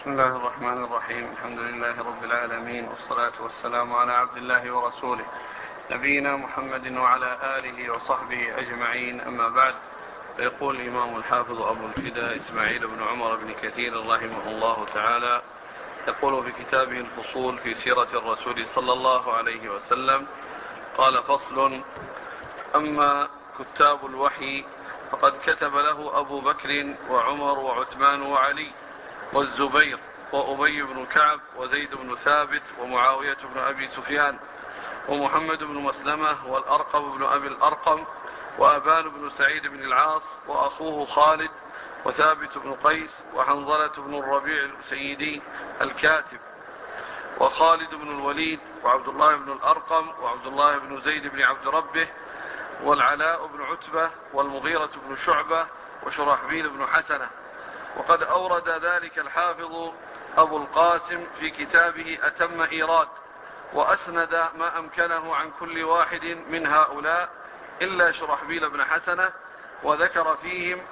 بسم الله الرحمن الرحيم. الحمد لله رب العالمين، والصلاة والسلام على عبد الله ورسوله نبينا محمد وعلى آله وصحبه أجمعين، أما بعد. فيقول الإمام الحافظ أبو الفداء إسماعيل بن عمر بن كثير رحمه الله تعالى، يقول في كتابه الفصول في سيرة الرسول صلى الله عليه وسلم: قال: فصل: أما كتاب الوحي فقد كتب له أبو بكر وعمر وعثمان وعلي والزبير وأبي بن كعب وزيد بن ثابت ومعاوية بن أبي سفيان ومحمد بن مسلمة والأرقم بن أبي الأرقم وأبان بن سعيد بن العاص وأخوه خالد وثابت بن قيس وحنظلة بن الربيع السيدي الكاتب وخالد بن الوليد وعبد الله بن الأرقم وعبد الله بن زيد بن عبد ربه والعلاء بن عتبة والمغيرة بن شعبة وشرحبيل بن حسنة. وقد أورد ذلك الحافظ أبو القاسم في كتابه أتم إيراد، وأسند ما أمكنه عن كل واحد من هؤلاء إلا شرحبيل بن حسنة، وذكر فيهم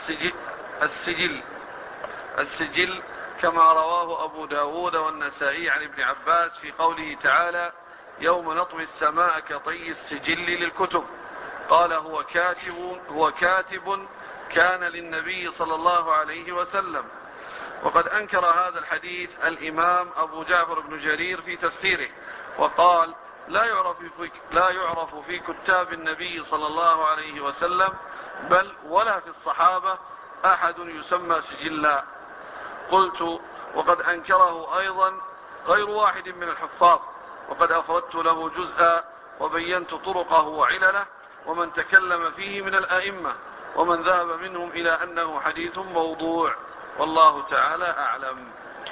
السجل كما رواه أبو داود والنسائي عن ابن عباس في قوله تعالى: يوم نطوي السماء كطي السجل للكتب. قال: هو كاتب كان للنبي صلى الله عليه وسلم. وقد أنكر هذا الحديث الإمام أبو جعفر بن جرير في تفسيره، وقال: لا يعرف في كتاب النبي صلى الله عليه وسلم بل ولا في الصحابة أحد يسمى سجلا. قلت: وقد أنكره أيضا غير واحد من الحفاظ، وقد أفردت له جزءا وبينت طرقه وعلله ومن تكلم فيه من الأئمة ومن ذهب منهم إلى أنه حديث موضوع، والله تعالى أعلم.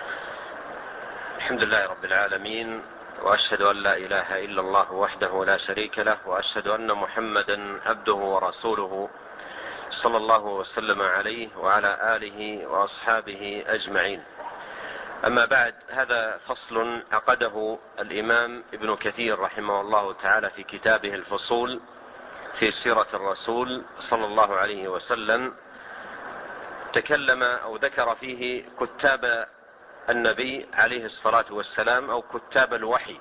الحمد لله رب العالمين، وأشهد أن لا إله إلا الله وحده لا شريك له، وأشهد أن محمدا عبده ورسوله صلى الله وسلم عليه وعلى آله وأصحابه أجمعين. أما بعد، هذا فصل عقده الإمام ابن كثير رحمه الله تعالى في كتابه الفصول في سيرة الرسول صلى الله عليه وسلم. تكلم أو ذكر فيه كتاب النبي عليه الصلاة والسلام أو كتاب الوحي،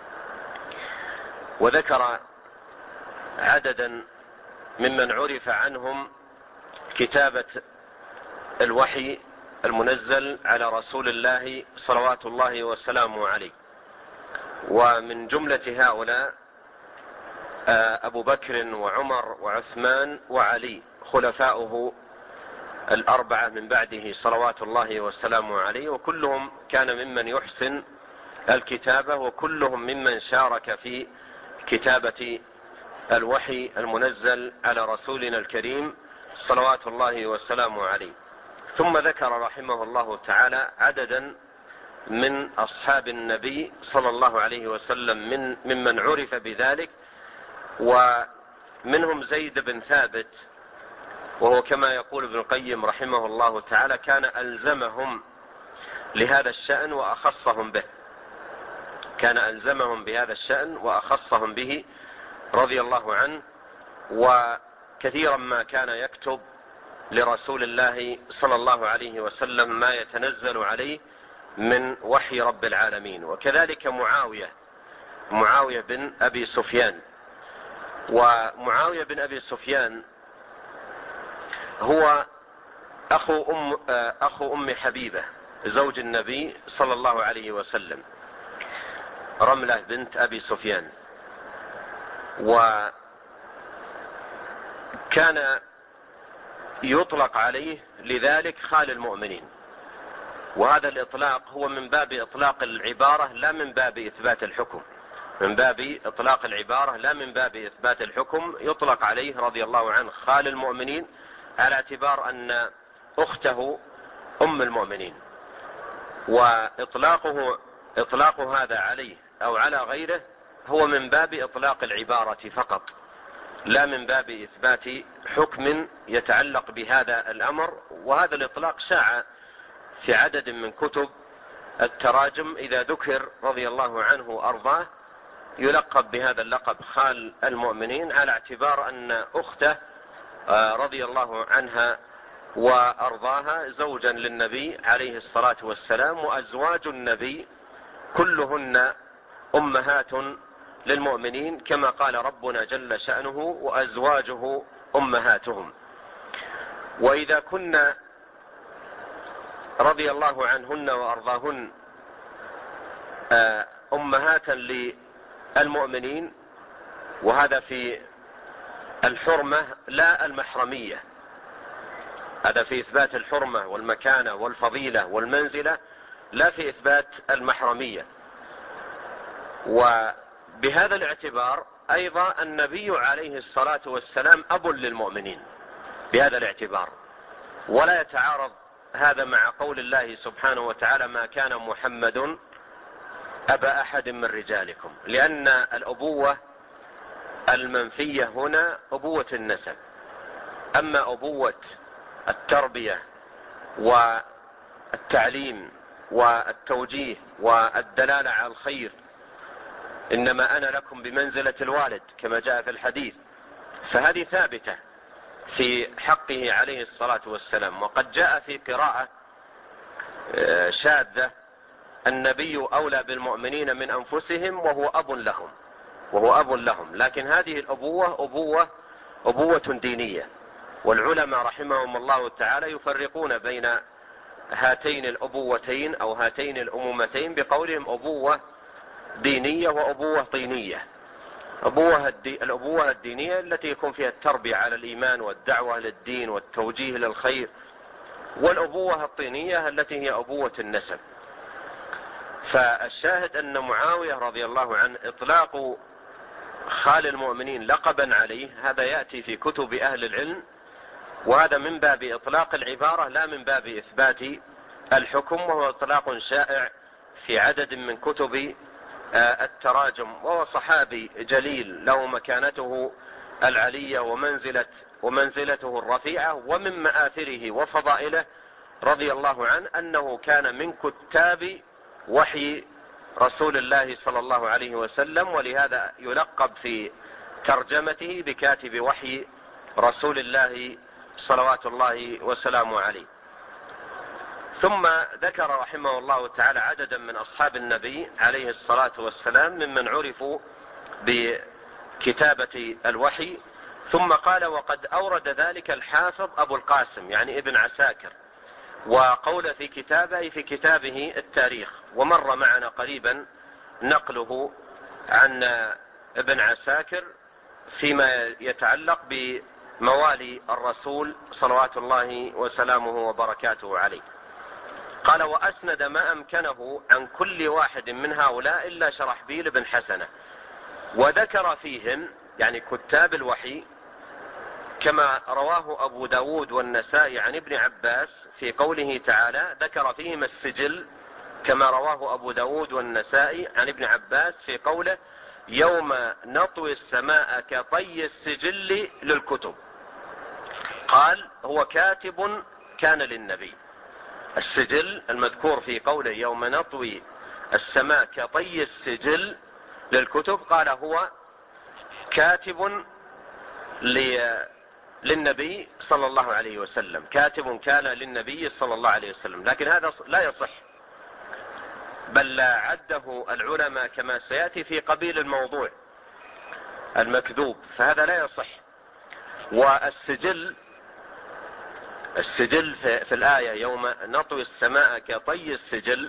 وذكر عددا ممن عرف عنهم كتابة الوحي المنزل على رسول الله صلوات الله وسلامه عليه. ومن جملة هؤلاء أبو بكر وعمر وعثمان وعلي خلفاؤه الأربعة من بعده صلوات الله وسلامه عليه، وكلهم كان ممن يحسن الكتابة، وكلهم ممن شارك في كتابة الوحي المنزل على رسولنا الكريم صلوات الله وسلامه عليه. ثم ذكر رحمه الله تعالى عددا من أصحاب النبي صلى الله عليه وسلم ممن عرف بذلك، ومنهم زيد بن ثابت، وهو كما يقول ابن القيم رحمه الله تعالى كان ألزمهم لهذا الشأن وأخصهم به، كان ألزمهم بهذا الشأن وأخصهم به رضي الله عنه، وكثيرا ما كان يكتب لرسول الله صلى الله عليه وسلم ما يتنزل عليه من وحي رب العالمين. وكذلك معاوية بن أبي سفيان. ومعاوية بن أبي سفيان هو أخو أم حبيبة زوج النبي صلى الله عليه وسلم، رملة بنت أبي سفيان، وكان يطلق عليه لذلك خال المؤمنين. وهذا الإطلاق هو من باب إطلاق العبارة لا من باب إثبات الحكم، من باب إطلاق العبارة لا من باب إثبات الحكم. يطلق عليه رضي الله عنه خال المؤمنين على اعتبار أن أخته أم المؤمنين، وإطلاق هذا عليه أو على غيره هو من باب إطلاق العبارة فقط، لا من باب إثبات حكم يتعلق بهذا الأمر. وهذا الإطلاق شاع في عدد من كتب التراجم، إذا ذكر رضي الله عنه وأرضاه يلقب بهذا اللقب خال المؤمنين على اعتبار أن أخته رضي الله عنها وأرضاها زوجا للنبي عليه الصلاة والسلام، وأزواج النبي كلهن أمهات للمؤمنين كما قال ربنا جل شأنه وأزواجه أمهاتهم. وإذا كنا رضي الله عنهن وأرضاهن أمهات للمؤمنين، وهذا في الحرمة لا المحرمية، هذا في إثبات الحرمة والمكانة والفضيلة والمنزلة، لا في إثبات المحرمية. وبهذا الاعتبار أيضا النبي عليه الصلاة والسلام أب للمؤمنين بهذا الاعتبار، ولا يتعارض هذا مع قول الله سبحانه وتعالى: ما كان محمد أبا أحد من رجالكم، لأن الأبوة المنفية هنا أبوة النسب، أما أبوة التربية والتعليم والتوجيه والدلالة على الخير، إنما أنا لكم بمنزلة الوالد كما جاء في الحديث، فهذه ثابتة في حقه عليه الصلاة والسلام. وقد جاء في قراءة شاذة: النبي أولى بالمؤمنين من أنفسهم وهو أب لهم. لكن هذه الأبوة أبوة دينية، والعلماء رحمهم الله تعالى يفرقون بين هاتين الأبوتين أو هاتين الأمومتين بقولهم أبوة دينية وأبوة طينية. الأبوة الدينية التي يكون فيها التربية على الإيمان والدعوة للدين والتوجيه للخير، والأبوة الطينية التي هي أبوة النسب. فالشاهد أن معاوية رضي الله عنه إطلاق خال المؤمنين لقبا عليه هذا يأتي في كتب أهل العلم، وهذا من باب إطلاق العبارة لا من باب إثبات الحكم، وهو إطلاق شائع في عدد من كتب التراجم. وهو صحابي جليل له مكانته العلية ومنزلته الرفيعة، ومن مآثره وفضائله رضي الله عنه أنه كان من كتاب وحي رسول الله صلى الله عليه وسلم، ولهذا يلقب في ترجمته بكاتب وحي رسول الله صلوات الله وسلامه عليه. ثم ذكر رحمه الله تعالى عددا من أصحاب النبي عليه الصلاة والسلام ممن عرفوا بكتابة الوحي، ثم قال: وقد أورد ذلك الحافظ أبو القاسم يعني ابن عساكر، وقول في كتابه التاريخ، ومر معنا قريبا نقله عن ابن عساكر فيما يتعلق بموالي الرسول صلوات الله وسلامه وبركاته عليه. قال: وأسند ما أمكنه عن كل واحد من هؤلاء إلا شرحبيل بن حسنة، وذكر فيهم يعني كتاب الوحي كما رواه أبو داود والنسائي عن ابن عباس في قوله تعالى، ذكر فيهم السجل كما رواه أبو داود والنسائي عن ابن عباس في قوله: يوم نطوي السماء كطي السجل للكتب. قال: هو كاتب كان للنبي. السجل المذكور في قوله يوم نطوي السماء كطي السجل للكتب، قال هو كاتب للنبي صلى الله عليه وسلم، كاتب كان للنبي صلى الله عليه وسلم. لكن هذا لا يصح، بل عده العلماء كما سيأتي في قبيل الموضوع المكذوب، فهذا لا يصح. والسجل في الآية يوم نطوي السماء كطي السجل،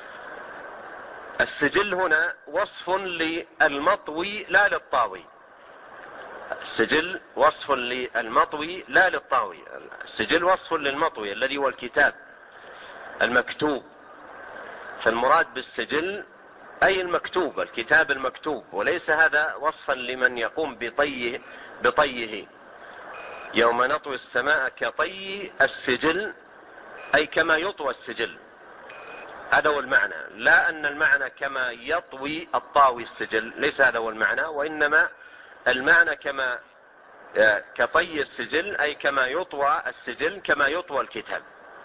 السجل هنا وصف للمطوي لا للطاوي. السجل وصف للمطوي لا للطاوي، السجل وصف للمطوي الذي هو الكتاب المكتوب، فالمراد بالسجل أي المكتوب، الكتاب المكتوب، وليس هذا وصفا لمن يقوم بطيه. يوم نطوي السماء كطي السجل أي كما يطوى السجل، هذا هو المعنى، لا أن المعنى كما يطوي الطاوي السجل، ليس هذا هو المعنى، وإنما المعنى كطي السجل أي كما يطوى السجل كما يطوى الكتاب.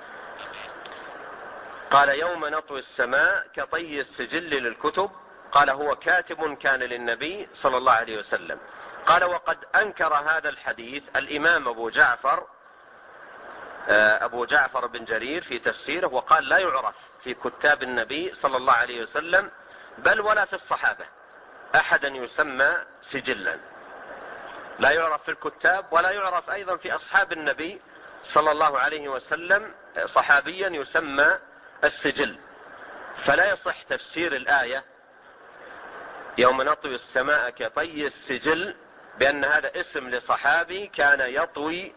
قال: يوم نطوي السماء كطي السجل للكتب. قال: هو كاتب كان للنبي صلى الله عليه وسلم. قال: وقد أنكر هذا الحديث الإمام أبو جعفر أبو جعفر بن جرير في تفسيره وقال: لا يعرف في كتاب النبي صلى الله عليه وسلم بل ولا في الصحابة أحدا يسمى سجلا، لا يعرف في الكتاب ولا يعرف أيضا في أصحاب النبي صلى الله عليه وسلم صحابيا يسمى السجل. فلا يصح تفسير الآية يوم نطوي السماء كطي السجل بأن هذا اسم لصحابي كان يطوي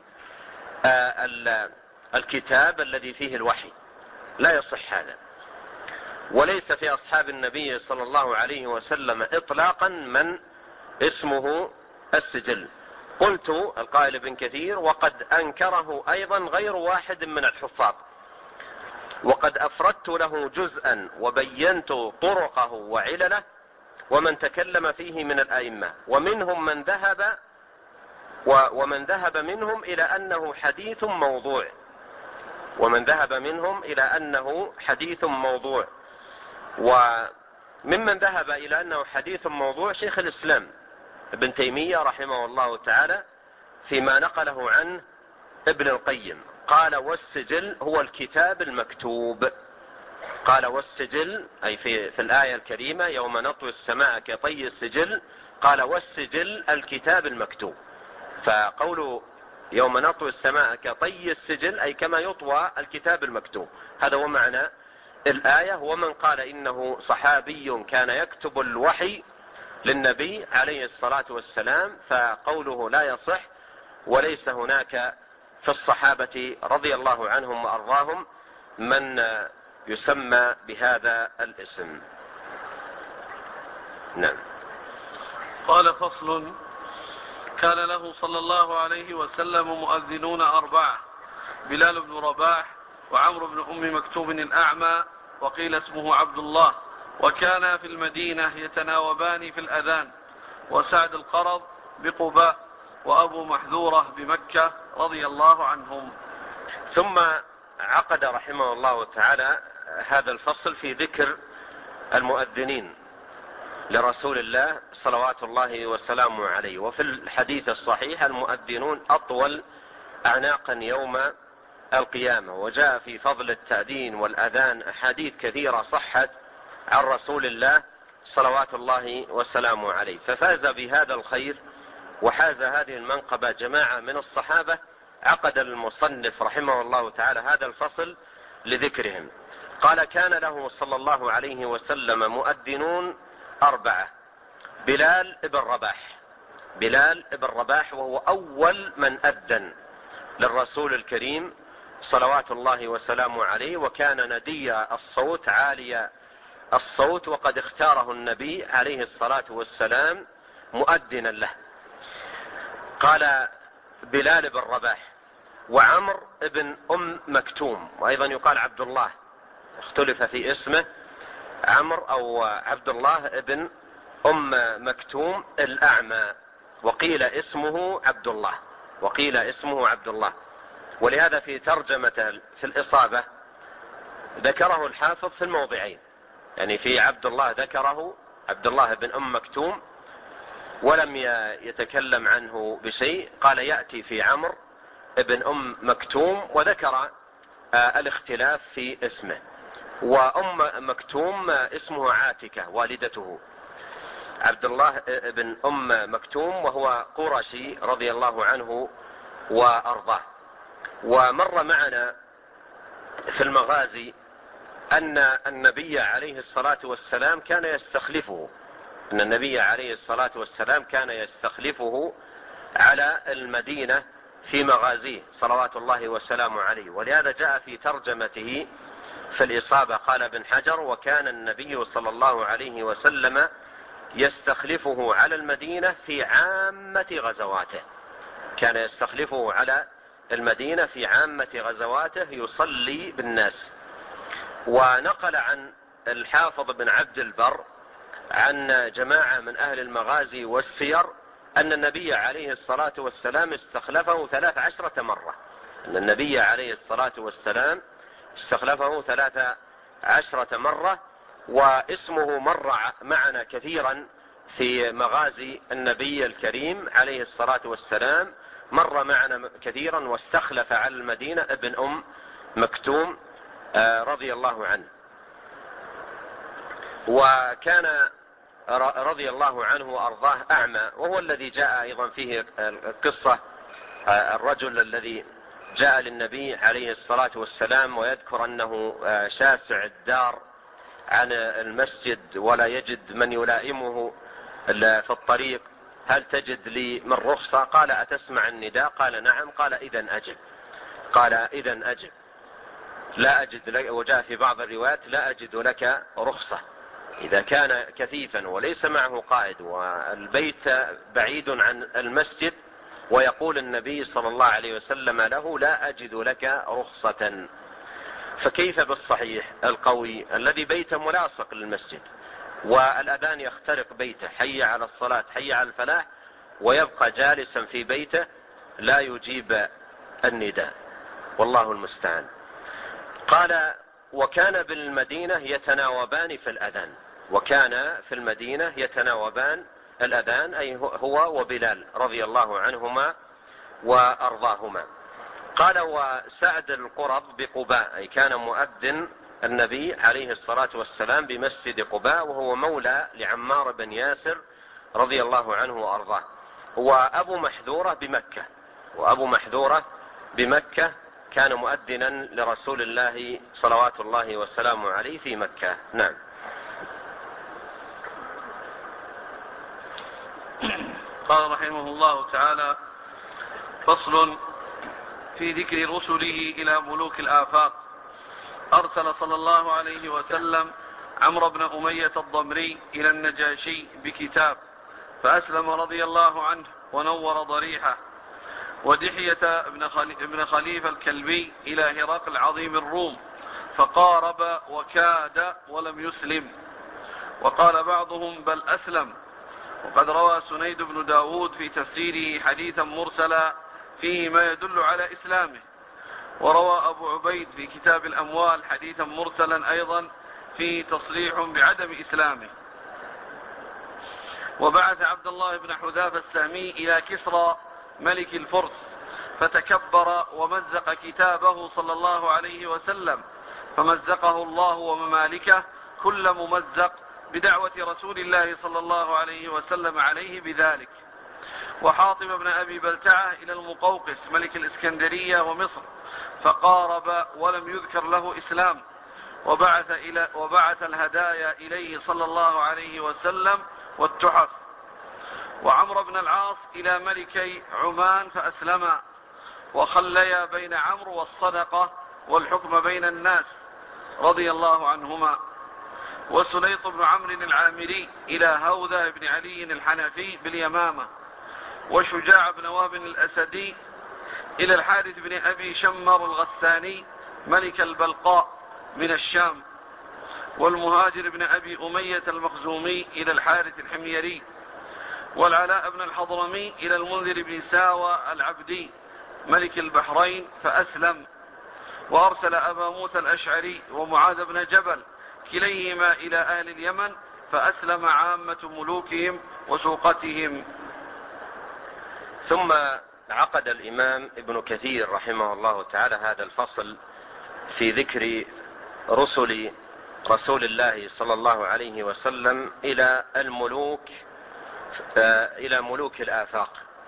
الكتاب الذي فيه الوحي، لا يصح هذا. وليس في أصحاب النبي صلى الله عليه وسلم إطلاقا من اسمه السجل. قلت القائل ابن كثير: وقد أنكره أيضا غير واحد من الحفاظ، وقد أفردت له جزءا وبينت طرقه وعلله ومن تكلم فيه من الأئمة، ومنهم من ذهب منهم إلى أنه حديث موضوع، وممن ذهب إلى أنه حديث موضوع شيخ الإسلام ابن تيمية رحمه الله تعالى فيما نقله عنه ابن القيم، قال: والسجل هو الكتاب المكتوب. قال: والسجل أي في الآية الكريمة يوم نطوي السماء كطي السجل، قال: والسجل الكتاب المكتوب. فقول يوم نطوي السماء كطي السجل أي كما يطوى الكتاب المكتوب، هذا هو معنى الآية. ومن قال إنه صحابي كان يكتب الوحي للنبي عليه الصلاة والسلام فقوله لا يصح، وليس هناك في الصحابة رضي الله عنهم وأرضاهم من يسمى بهذا الاسم. نعم. قال: فصل: كان له صلى الله عليه وسلم مؤذنون 4: بلال بن رباح، وعمرو بن أم مكتوم الأعمى، وقيل اسمه عبد الله، وكان في المدينة يتناوبان في الأذان، وسعد القرض بقباء، وأبو محذورة بمكة رضي الله عنهم. ثم عقد رحمه الله تعالى هذا الفصل في ذكر المؤذنين لرسول الله صلوات الله وسلامه عليه. وفي الحديث الصحيح: المؤذنون أطول أعناقا يوم القيامة. وجاء في فضل التأذين والأذان أحاديث كثيرة صحت عن رسول الله صلوات الله وسلامه عليه. ففاز بهذا الخير وحاز هذه المنقبة جماعة من الصحابة، عقد المصنف رحمه الله تعالى هذا الفصل لذكرهم. قال: كان له صلى الله عليه وسلم مؤذنون 4: بلال بن رباح وهو أول من أذن للرسول الكريم صلوات الله وسلامه عليه، وكان ندي الصوت عالي الصوت، وقد اختاره النبي عليه الصلاة والسلام مؤذنا له. قال: بلال بن رباح، وعمر بن أم مكتوم، وأيضا يقال عبد الله، اختلف في اسمه عمر أو عبد الله بن أم مكتوم الأعمى، وقيل اسمه عبد الله. ولهذا في ترجمة في الإصابة ذكره الحافظ في الموضعين، يعني في عبد الله ذكره عبد الله بن أم مكتوم ولم يتكلم عنه بشيء، قال يأتي في عمر بن أم مكتوم، وذكر الاختلاف في اسمه. وأم مكتوم اسمه عاتكة والدته، عبد الله بن أم مكتوم وهو قرشي رضي الله عنه وأرضاه. ومر معنا في المغازي أن النبي عليه الصلاة والسلام كان يستخلفه على المدينة في مغازيه صلوات الله وسلامه عليه. ولهذا جاء في ترجمته في الإصابة قال ابن حجر: وكان النبي صلى الله عليه وسلم يستخلفه على المدينة في عامة غزواته، كان يستخلفه على المدينة في عامة غزواته يصلي بالناس. ونقل عن الحافظ بن عبد البر عن جماعة من أهل المغازي والسير أن النبي عليه الصلاة والسلام استخلفه 13 مرة، استخلفه 13 مرة. واسمه مر معنا كثيرا في مغازي النبي الكريم عليه الصلاة والسلام، مر معنا كثيرا واستخلف على المدينة ابن أم مكتوم رضي الله عنه. وكان رضي الله عنه وأرضاه أعمى، وهو الذي جاء أيضا فيه قصة الرجل الذي جاء للنبي عليه الصلاة والسلام ويذكر أنه شاسع الدار عن المسجد ولا يجد من يلائمه في الطريق، هل تجد لي من رخصة؟ قال أتسمع النداء؟ قال نعم. قال إذن أجب. قال إذن أجب، لا أجد لك. وجاء في بعض الروايات لا أجد لك رخصة. إذا كان كثيفا وليس معه قائد والبيت بعيد عن المسجد ويقول النبي صلى الله عليه وسلم له لا أجد لك رخصة، فكيف بالصحيح القوي الذي بيته ملاصق للمسجد والأذان يخترق بيته، حي على الصلاة حي على الفلاح، ويبقى جالسا في بيته لا يجيب النداء، والله المستعان. قال وكان بالمدينة يتناوبان في الأذان، وكان في المدينة يتناوبان الأذان، أي هو وبلال رضي الله عنهما وأرضاهما. قال وسعد القرظ بقباء، أي كان مؤذن النبي عليه الصلاة والسلام بمسجد قباء، وهو مولى لعمار بن ياسر رضي الله عنه وأرضاه. وأبو محذورة بمكة، وأبو محذورة بمكة كان مؤذنا لرسول الله صلوات الله وسلامه عليه في مكة. نعم. قال رحمه الله تعالى: فصل في ذكر رسله إلى ملوك الآفاق. أرسل صلى الله عليه وسلم عمرو بن أمية الضمري إلى النجاشي بكتاب، فأسلم رضي الله عنه ونور ضريحه، ودحية ابن خليفة الكلبي إلى هرقل عظيم الروم، فقارب وكاد ولم يسلم، وقال بعضهم بل أسلم. وقد روى سنيد بن داود في تفسيره حديثا مرسلا فيه ما يدل على إسلامه، وروى أبو عبيد في كتاب الأموال حديثا مرسلا أيضا فيه تصريح بعدم إسلامه. وبعث عبد الله بن حذافة السهمي إلى كسرى ملك الفرس، فتكبر ومزق كتابه صلى الله عليه وسلم، فمزقه الله وممالكه كل ممزق بدعوة رسول الله صلى الله عليه وسلم عليه بذلك. وحاطب بن أبي بلتعة إلى المقوقس ملك الإسكندرية ومصر، فقارب ولم يذكر له إسلام، وبعث الهدايا إليه صلى الله عليه وسلم والتحف. وعمرو بن العاص إلى ملكي عمان فأسلما، وخليا بين عمرو والصدقة والحكم بين الناس رضي الله عنهما. وسليط بن عمرو العامري إلى هوذة بن علي الحنفي باليمامة. وشجاع بن وهب الأسدي إلى الحارث بن أبي شمر الغساني ملك البلقاء من الشام. والمهاجر بن أبي أمية المخزومي إلى الحارث الحميري. والعلاء بن الحضرمي إلى المنذر بن ساوى العبدي ملك البحرين فأسلم. وأرسل أبا موسى الأشعري ومعاذ بن جبل كليهما إلى أهل اليمن، فأسلم عامة ملوكهم وسوقتهم. ثم عقد الإمام ابن كثير رحمه الله تعالى هذا الفصل في ذكر رسل رسول الله صلى الله عليه وسلم إلى ملوك الآفاق.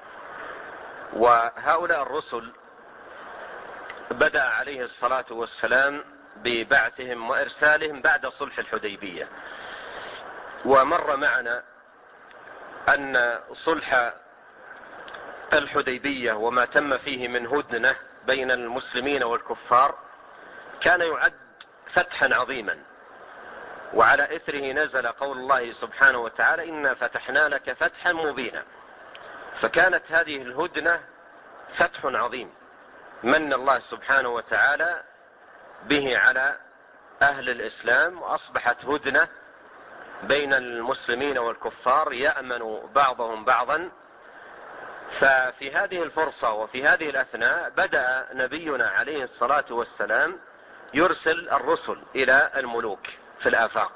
وهؤلاء الرسل بدأ عليه الصلاة والسلام ببعثهم وإرسالهم بعد صلح الحديبية. ومر معنا أن صلح الحديبية وما تم فيه من هدنة بين المسلمين والكفار كان يعد فتحا عظيما، وعلى إثره نزل قول الله سبحانه وتعالى إنا فتحنا لك فتحا مبينا. فكانت هذه الهدنة فتح عظيم من الله سبحانه وتعالى به على أهل الإسلام، وأصبحت هدنة بين المسلمين والكفار يأمن بعضهم بعضا. ففي هذه الفرصة وفي هذه الأثناء بدأ نبينا عليه الصلاة والسلام يرسل الرسل إلى الملوك في الآفاق،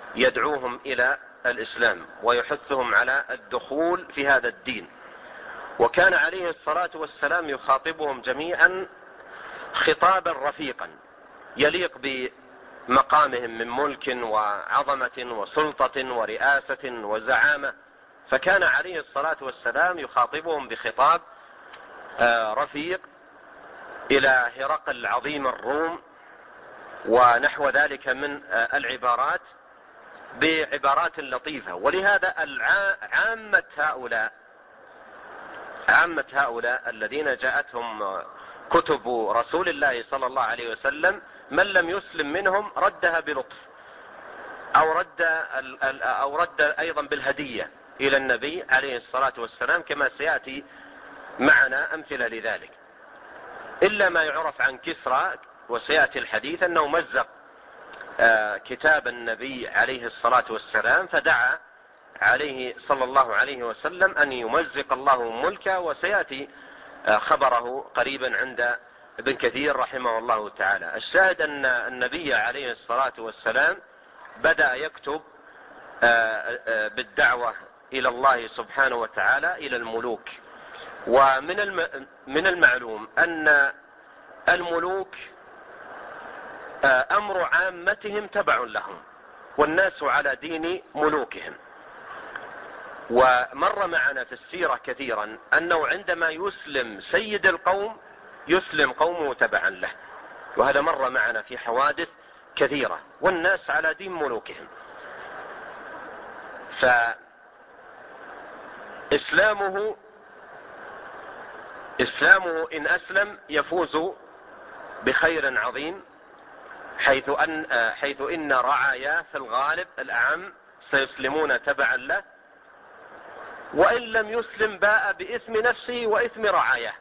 يدعوهم إلى الإسلام ويحثهم على الدخول في هذا الدين. وكان عليه الصلاة والسلام يخاطبهم جميعا خطابا رفيقا يليق بمقامهم من ملك وعظمة وسلطة ورئاسة وزعامة، فكان عليه الصلاة والسلام يخاطبهم بخطاب رفيق إلى هرقل عظيم الروم ونحو ذلك من العبارات بعبارات لطيفة. ولهذا عامة هؤلاء الذين جاءتهم كتب رسول الله صلى الله عليه وسلم من لم يسلم منهم ردها بلطف أو رد أيضا بالهدية إلى النبي عليه الصلاة والسلام، كما سيأتي معنا أمثلة لذلك، إلا ما يعرف عن كسرى وسيأتي الحديث أنه مزق كتاب النبي عليه الصلاة والسلام، فدعا عليه صلى الله عليه وسلم أن يمزق الله ملكه، وسيأتي خبره قريبا عند ابن كثير رحمه الله تعالى. الشاهد أن النبي عليه الصلاة والسلام بدأ يكتب بالدعوة إلى الله سبحانه وتعالى إلى الملوك. ومن المعلوم أن الملوك أمر عامتهم تبع لهم، والناس على دين ملوكهم. ومر معنا في السيرة كثيرا أنه عندما يسلم سيد القوم يسلم قومه تبعا له، وهذا مر معنا في حوادث كثيرة، والناس على دين ملوكهم. فإسلامه إن أسلم يفوز بخير عظيم، حيث إن رعاياه في الغالب الأعم سيسلمون تبعا له، وإن لم يسلم باء بإثم نفسه وإثم رعاياه،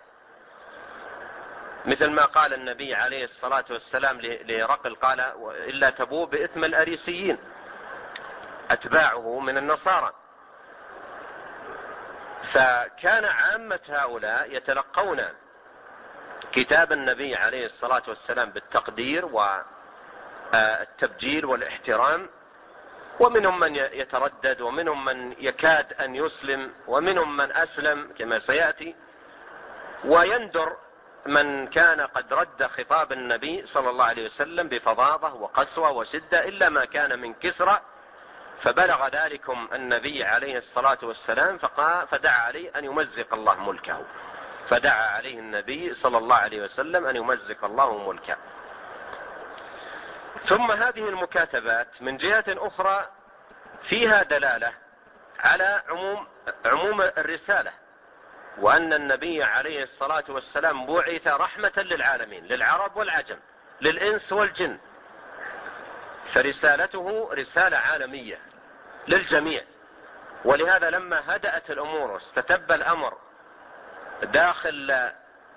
مثل ما قال النبي عليه الصلاة والسلام لهرقل، قال إلا تبوء بإثم الأريسيين أتباعه من النصارى. فكان عامة هؤلاء يتلقون كتاب النبي عليه الصلاة والسلام بالتقدير والتبجيل والاحترام، ومنهم من يتردد، ومنهم من يكاد أن يسلم، ومنهم من أسلم كما سيأتي. ويندر من كان قد رد خطاب النبي صلى الله عليه وسلم بفظاظة وقسوة وشدة، إلا ما كان من كسرى، فبلغ ذلكم النبي عليه الصلاة والسلام فدعا عليه أن يمزق الله ملكه، فدعا عليه النبي صلى الله عليه وسلم أن يمزق الله ملكه. ثم هذه المكاتبات من جهة أخرى فيها دلالة على عموم الرسالة، وأن النبي عليه الصلاة والسلام بعث رحمة للعالمين، للعرب والعجم، للإنس والجن، فرسالته رسالة عالمية للجميع. ولهذا لما هدأت الأمور واستتب الأمر داخل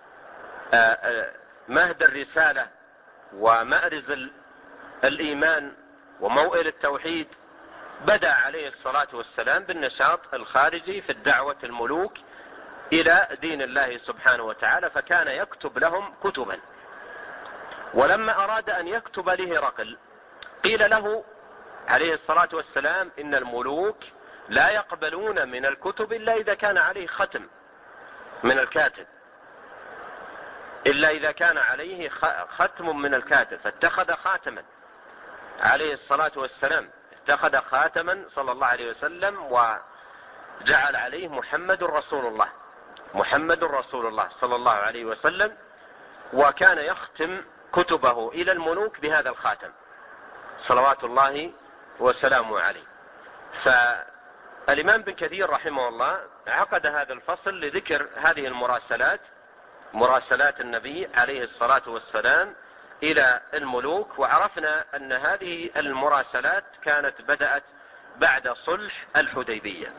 مهد الرسالة ومأرز الإيمان وموئل التوحيد، بدأ عليه الصلاة والسلام بالنشاط الخارجي في الدعوة الملوك إلى دين الله سبحانه وتعالى، فكان يكتب لهم كتبا. ولما أراد أن يكتب لهرقل قيل له عليه الصلاة والسلام إن الملوك لا يقبلون من الكتب إلا إذا كان عليه ختم من الكاتب، إلا إذا كان عليه ختم من الكاتب، فاتخذ خاتما عليه الصلاة والسلام، اتخذ خاتما صلى الله عليه وسلم وجعل عليه محمد رسول الله، محمد رسول الله صلى الله عليه وسلم، وكان يختم كتبه إلى الملوك بهذا الخاتم صلوات الله وسلامه عليه. فالإمام بن كثير رحمه الله عقد هذا الفصل لذكر هذه مراسلات النبي عليه الصلاة والسلام إلى الملوك. وعرفنا أن هذه المراسلات كانت بدأت بعد صلح الحديبية.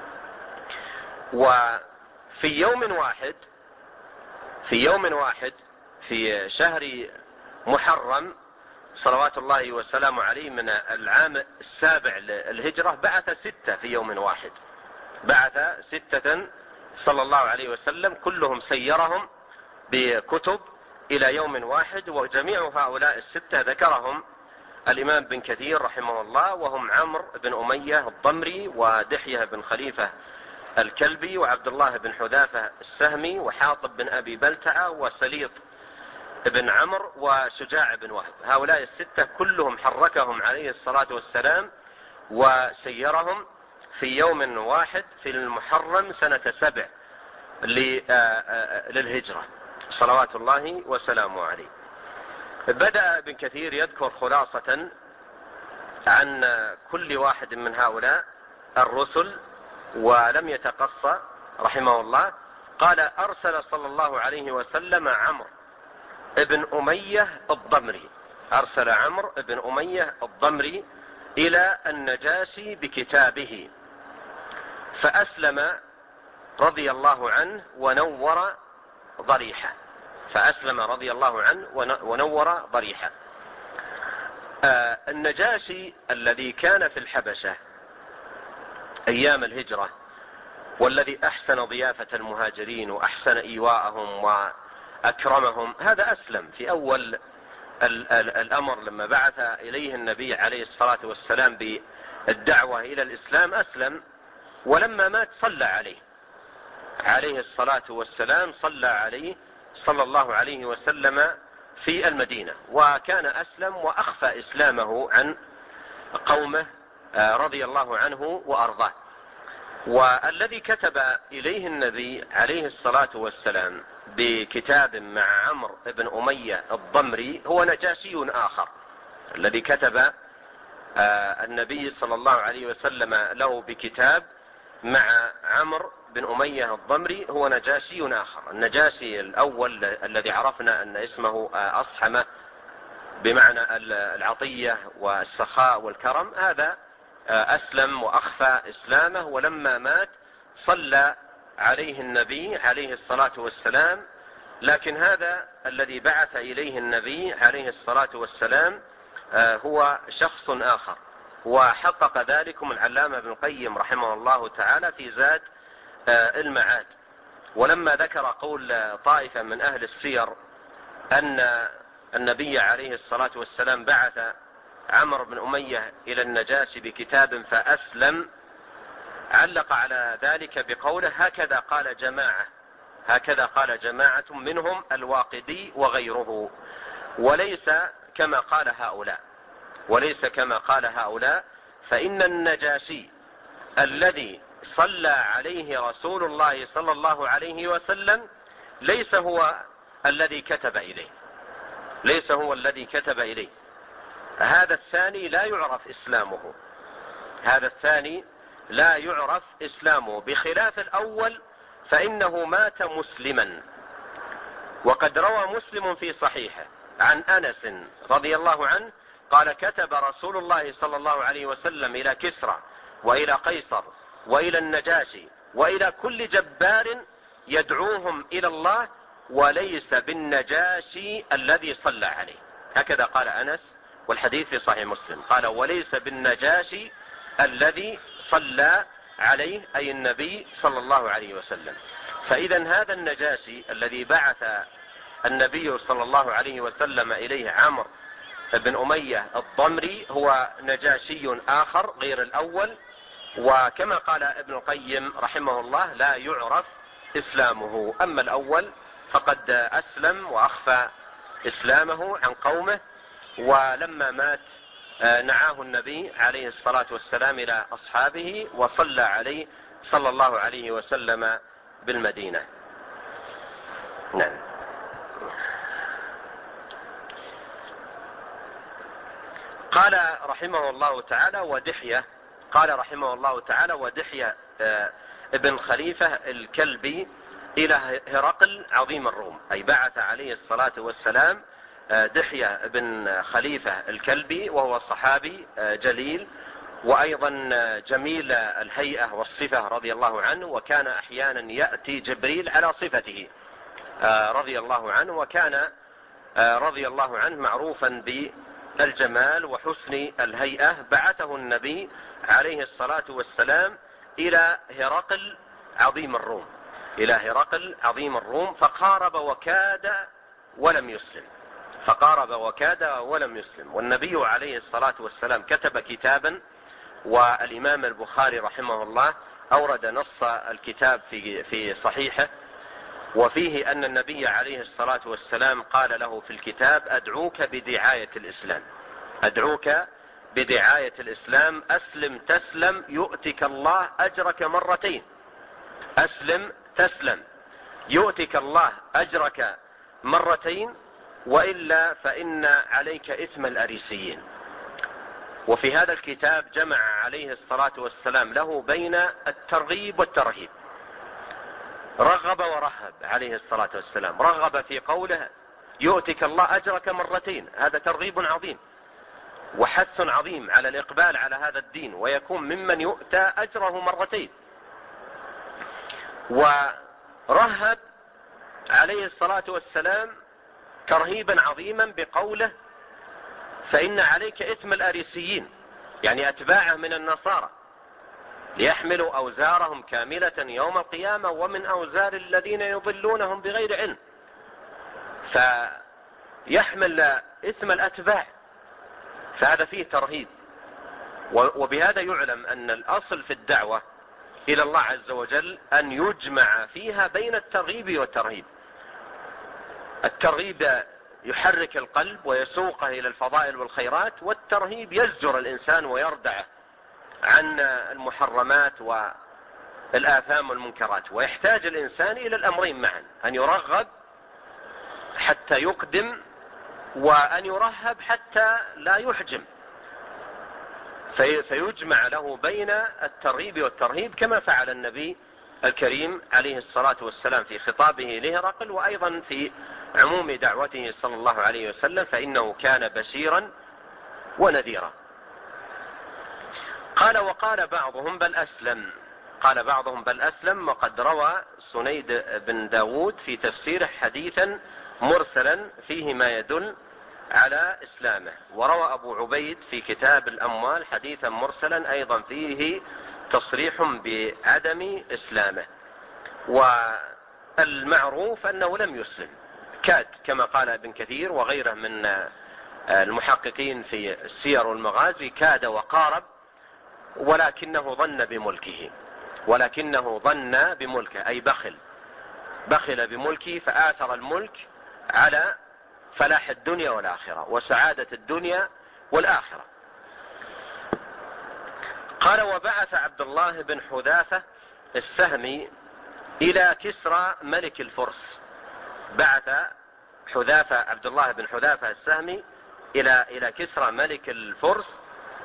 وفي يوم واحد في شهر محرم صلوات الله وسلامه عليه من العام 7 للهجرة بعث 6 في يوم واحد، بعث 6 صلى الله عليه وسلم، كلهم سيرهم بكتب إلى يوم واحد. وجميع هؤلاء 6 ذكرهم الإمام بن كثير رحمه الله، وهم عمرو بن أمية الضمري، ودحية بن خليفة الكلبي، وعبد الله بن حذافة السهمي، وحاطب بن أبي بلتعة، وسليط بن عمرو، وشجاع بن وهب. هؤلاء الستة كلهم حركهم عليه الصلاة والسلام وسيرهم في يوم واحد في المحرم سنة 7 للهجرة صلوات الله وسلامه عليه. بدأ ابن كثير يذكر خلاصة عن كل واحد من هؤلاء الرسل ولم يتقصى رحمه الله. قال: أرسل صلى الله عليه وسلم عمرو ابن أمية الضمري، أرسل عمرو ابن أمية الضمري إلى النجاشي بكتابه، فأسلم رضي الله عنه ونور ضريحه، فأسلم رضي الله عنه ونور ضريحه. النجاشي الذي كان في الحبشة أيام الهجرة، والذي أحسن ضيافة المهاجرين وأحسن إيواءهم وأكرمهم، هذا أسلم في أول الأمر لما بعث إليه النبي عليه الصلاة والسلام بالدعوة إلى الإسلام، أسلم. ولما مات صلى عليه الصلاة والسلام، صلى عليه صلى الله عليه وسلم في المدينة، وكان أسلم وأخفى إسلامه عن قومه رضي الله عنه وأرضاه. والذي كتب إليه النبي عليه الصلاة والسلام بكتاب مع عمرو بن أمية الضمري هو نجاشي آخر. الذي كتب النبي صلى الله عليه وسلم له بكتاب مع عمرو بن أمية الضمري هو نجاشي آخر. النجاشي الأول الذي عرفنا أن اسمه أصحمة بمعنى العطية والسخاء والكرم، هذا أسلم وأخفى إسلامه، ولما مات صلى عليه النبي عليه الصلاة والسلام. لكن هذا الذي بعث إليه النبي عليه الصلاة والسلام هو شخص آخر، وحقق ذلكم العلامة ابن القيم رحمه الله تعالى في زاد المعاد. ولما ذكر قول طائفة من أهل السير أن النبي عليه الصلاة والسلام بعث عمرو بن أمية إلى النجاشي بكتاب فأسلم، علق على ذلك بقوله: هكذا قال جماعة منهم الواقدي وغيره، وليس كما قال هؤلاء، فإن النجاشي الذي صلى عليه رسول الله صلى الله عليه وسلم ليس هو الذي كتب إليه. هذا الثاني لا يعرف إسلامه، بخلاف الأول فإنه مات مسلما. وقد روى مسلم في صحيحه عن أنس رضي الله عنه قال: كتب رسول الله صلى الله عليه وسلم إلى كسرى وإلى قيصر وإلى النجاشي وإلى كل جبار يدعوهم إلى الله، وليس بالنجاشي الذي صلى عليه. هكذا قال أنس، والحديث في صحيح مسلم، قال: وليس بالنجاشي الذي صلى عليه، أي النبي صلى الله عليه وسلم. فإذا هذا النجاشي الذي بعث النبي صلى الله عليه وسلم إليه عمرو بن أمية الضمري هو نجاشي آخر غير الأول. وكما قال ابن القيم رحمه الله لا يعرف إسلامه. أما الأول فقد أسلم وأخفى إسلامه عن قومه، ولما مات نعاه النبي عليه الصلاة والسلام إلى أصحابه وصلى عليه صلى الله عليه وسلم بالمدينة. نعم. قال رحمه الله تعالى: ودحية ابن خليفة الكلبي إلى هرقل عظيم الروم، أي بعث عليه الصلاة والسلام دحية ابن خليفة الكلبي، وهو صحابي جليل وأيضا جميل الهيئة والصفة رضي الله عنه، وكان أحيانا يأتي جبريل على صفته رضي الله عنه، وكان رضي الله عنه معروفا بالجمال وحسن الهيئة. بعثه النبي عليه الصلاة والسلام إلى هرقل عظيم الروم، فقارب وكاد ولم يسلم. والنبي عليه الصلاة والسلام كتب كتابا، والإمام البخاري رحمه الله أورد نص الكتاب في صحيحه، وفيه أن النبي عليه الصلاة والسلام قال له في الكتاب: أدعوك بدعاية الإسلام، أدعوك بدعاية الإسلام، أسلم تسلم يؤتك الله أجرك مرتين، أسلم تسلم يؤتك الله أجرك مرتين، وإلا فإن عليك إثم الأريسيين. وفي هذا الكتاب جمع عليه الصلاة والسلام له بين الترغيب والترهيب، رغب ورهب عليه الصلاة والسلام. رغب في قوله يؤتك الله أجرك مرتين، هذا ترغيب عظيم وحث عظيم على الإقبال على هذا الدين، ويكون ممن يؤتى أجره مرتين. ورهب عليه الصلاة والسلام ترهيبا عظيما بقوله فإن عليك إثم الأريسيين، يعني أتباعه من النصارى، ليحملوا أوزارهم كاملة يوم القيامة ومن أوزار الذين يضلونهم بغير علم، فيحمل إثم الأتباع، فهذا فيه ترهيب. وبهذا يعلم أن الأصل في الدعوة إلى الله عز وجل أن يجمع فيها بين الترغيب والترهيب. الترغيب يحرك القلب ويسوقه إلى الفضائل والخيرات، والترهيب يزجر الإنسان ويردعه عن المحرمات والآثام والمنكرات. ويحتاج الإنسان إلى الأمرين معا، أن يرغب حتى يقدم، وأن يرهب حتى لا يحجم، فيجمع له بين الترغيب والترهيب، كما فعل النبي الكريم عليه الصلاة والسلام في خطابه لهرقل، وأيضا في عموم دعوته صلى الله عليه وسلم، فإنه كان بشيرا ونذيرا. قال وقال بعضهم بل أسلم، قال بعضهم بل أسلم. وقد روى سنيد بن داود في تفسيره حديثا مرسلا فيه ما يدل على إسلامه، وروى أبو عبيد في كتاب الأموال حديثا مرسلا أيضا فيه تصريح بعدم إسلامه. والمعروف أنه لم يسلم، كاد كما قال ابن كثير وغيره من المحققين في السير والمغازي، كاد وقارب، ولكنه ظن بملكه، ولكنه ظن بملكه، أي بخل بملكه، فآثر الملك على فلاح الدنيا والآخرة وسعادة الدنيا والآخرة. قال وبعث عبد الله بن حذافة السهمي إلى كسرى ملك الفرس. بعث عبد الله بن حذافة السهمي إلى كسرى ملك الفرس،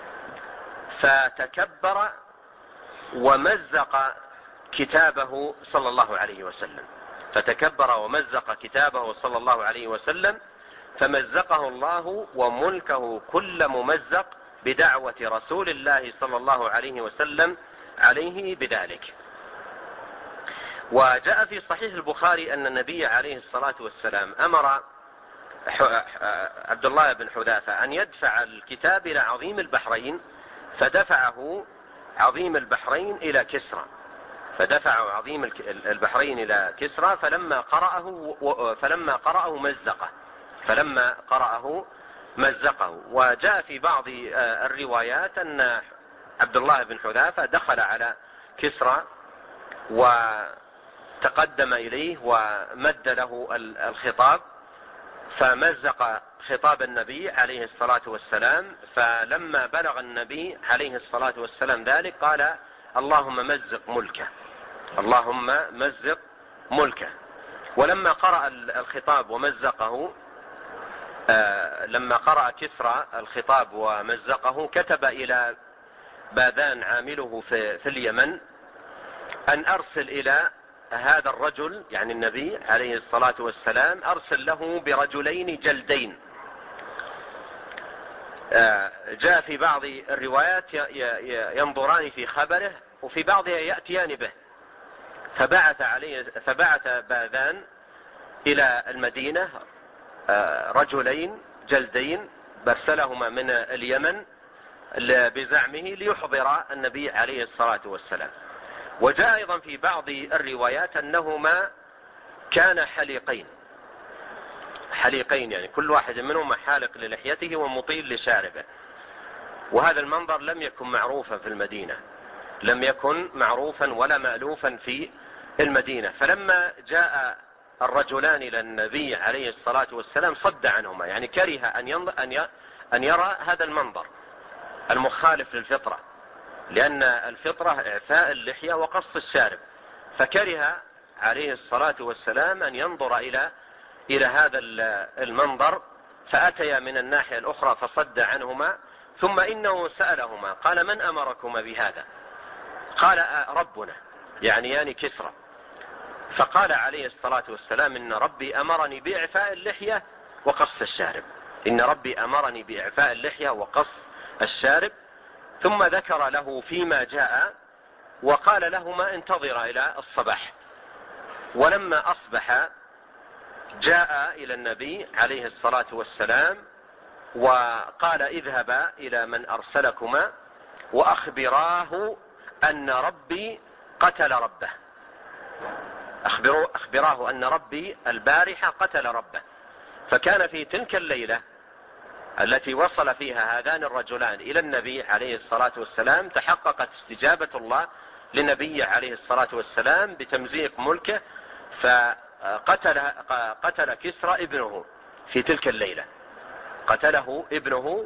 فتكبر ومزق كتابه صلى الله عليه وسلم، فتكبر ومزق كتابه صلى الله عليه وسلم، فمزقه الله وملكه كل ممزق بدعوة رسول الله صلى الله عليه وسلم عليه بذلك. وجاء في صحيح البخاري أن النبي عليه الصلاة والسلام أمر عبد الله بن حذافة أن يدفع الكتاب إلى عظيم البحرين، فدفعه عظيم البحرين إلى كسرى، فدفع عظيم البحرين إلى كسرى، فلما قرأه مزقه. وجاء في بعض الروايات أن عبد الله بن حذافة دخل على كسرى وتقدم إليه ومد له الخطاب، فمزق خطاب النبي عليه الصلاة والسلام. فلما بلغ النبي عليه الصلاة والسلام ذلك قال اللهم مزق ملكه، اللهم مزق ملكه. ولما قرأ الخطاب ومزقه، لما قرأ كسرى الخطاب ومزقه، كتب إلى باذان عامله في اليمن أن أرسل إلى هذا الرجل، يعني النبي عليه الصلاة والسلام، أرسل له برجلين جلدين. جاء في بعض الروايات ينظران في خبره، وفي بعضها يأتيان به. فبعث باذان إلى المدينة رجلين جلدين برسلهما من اليمن بزعمه ليحضر النبي عليه الصلاة والسلام. وجاء أيضا في بعض الروايات أنهما كان حليقين، يعني كل واحد منهما حالق للحيته ومطيل لشاربه، وهذا المنظر لم يكن معروفا في المدينة، لم يكن معروفا ولا مألوفا في المدينة. فلما جاء الرجلان إلى النبي عليه الصلاة والسلام صد عنهما، يعني كره أن يرى هذا المنظر المخالف للفطرة، لأن الفطرة إعفاء اللحية وقص الشارب، فكره عليه الصلاة والسلام أن ينظر إلى هذا المنظر، فأتيا من الناحية الأخرى فصد عنهما. ثم إنه سألهما قال: من أمركما بهذا؟ قال: ربنا، يعني كسرى. فقال عليه الصلاة والسلام: إن ربي أمرني بإعفاء اللحية وقص الشارب، إن ربي أمرني بإعفاء اللحية وقص الشارب. ثم ذكر له فيما جاء وقال لهما: انتظر إلى الصباح. ولما أصبح جاء إلى النبي عليه الصلاة والسلام وقال: اذهبا إلى من أرسلكما وأخبراه أن ربي قتل ربه، أخبراه أن ربي البارحة قتل ربه. فكان في تلك الليلة التي وصل فيها هذان الرجلان إلى النبي عليه الصلاة والسلام تحققت استجابة الله لنبي عليه الصلاة والسلام بتمزيق ملكه، فقتل كسرى ابنه في تلك الليلة، قتله ابنه.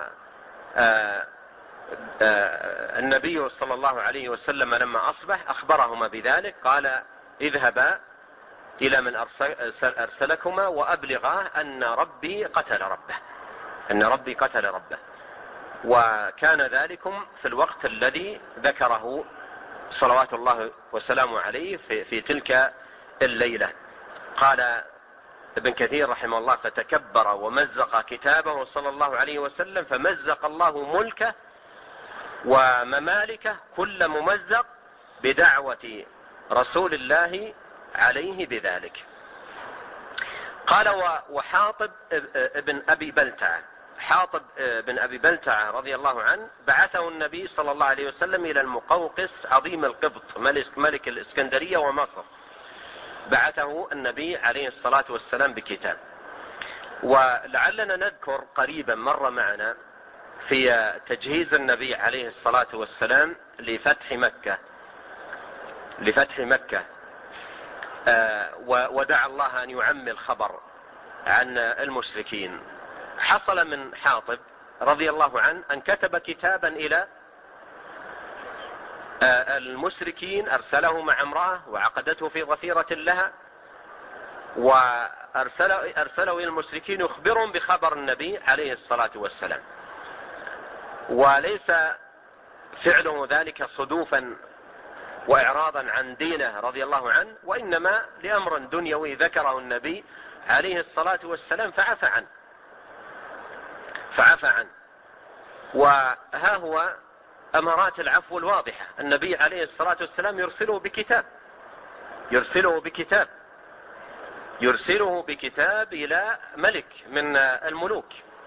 والنبي صلى الله عليه وسلم لما أصبح أخبرهما بذلك، قال: اذهبا إلى من أرسلكما وأبلغاه أن ربي قتل ربه، أن ربي قتل ربه. وكان ذلكم في الوقت الذي ذكره صلوات الله وسلامه عليه في تلك الليلة. قال ابن كثير رحمه الله: فتكبر ومزق كتابه صلى الله عليه وسلم، فمزق الله ملكه وممالكه كل ممزق بدعوة رسول الله عليه بذلك. قال: وحاطب ابن أبي بلتعة، حاطب بن أبي بلتعة رضي الله عنه بعثه النبي صلى الله عليه وسلم إلى المقوقس عظيم القبط ملك الإسكندرية ومصر، بعثه النبي عليه الصلاة والسلام بكتاب. ولعلنا نذكر قريبا مر معنا في تجهيز النبي عليه الصلاة والسلام لفتح مكة ودعا الله أن يعمي الخبر عن المشركين. حصل من حاطب رضي الله عنه أن كتب كتابا إلى المشركين، أرسله مع امرأة وعقدته في ظفيرة لها، وأرسله إلى المشركين يخبرهم بخبر النبي عليه الصلاة والسلام. وليس فعله ذلك صدوفا وإعراضا عن دينه رضي الله عنه، وإنما لأمر دنيوي ذكره النبي عليه الصلاة والسلام فعفى عنه. وها هو أمارات العفو الواضحة. النبي عليه الصلاة والسلام يرسله بكتاب إلى ملك من الملوك.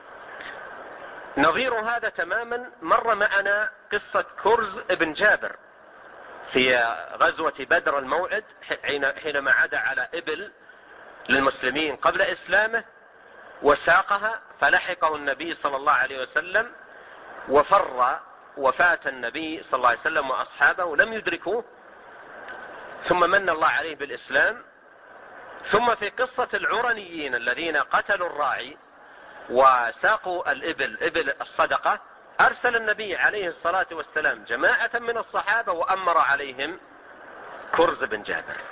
نظير هذا تماما مر معنا قصة كرز ابن جابر في غزوة بدر الموعد، حينما عدا على إبل للمسلمين قبل إسلامه وساقها، فلحقه النبي صلى الله عليه وسلم وفر وفات النبي صلى الله عليه وسلم وأصحابه لم يدركوه، ثم من الله عليه بالإسلام. ثم في قصة العرنيين الذين قتلوا الراعي وساقوا إبل الصدقة، أرسل النبي عليه الصلاة والسلام جماعة من الصحابة وأمر عليهم كرز بن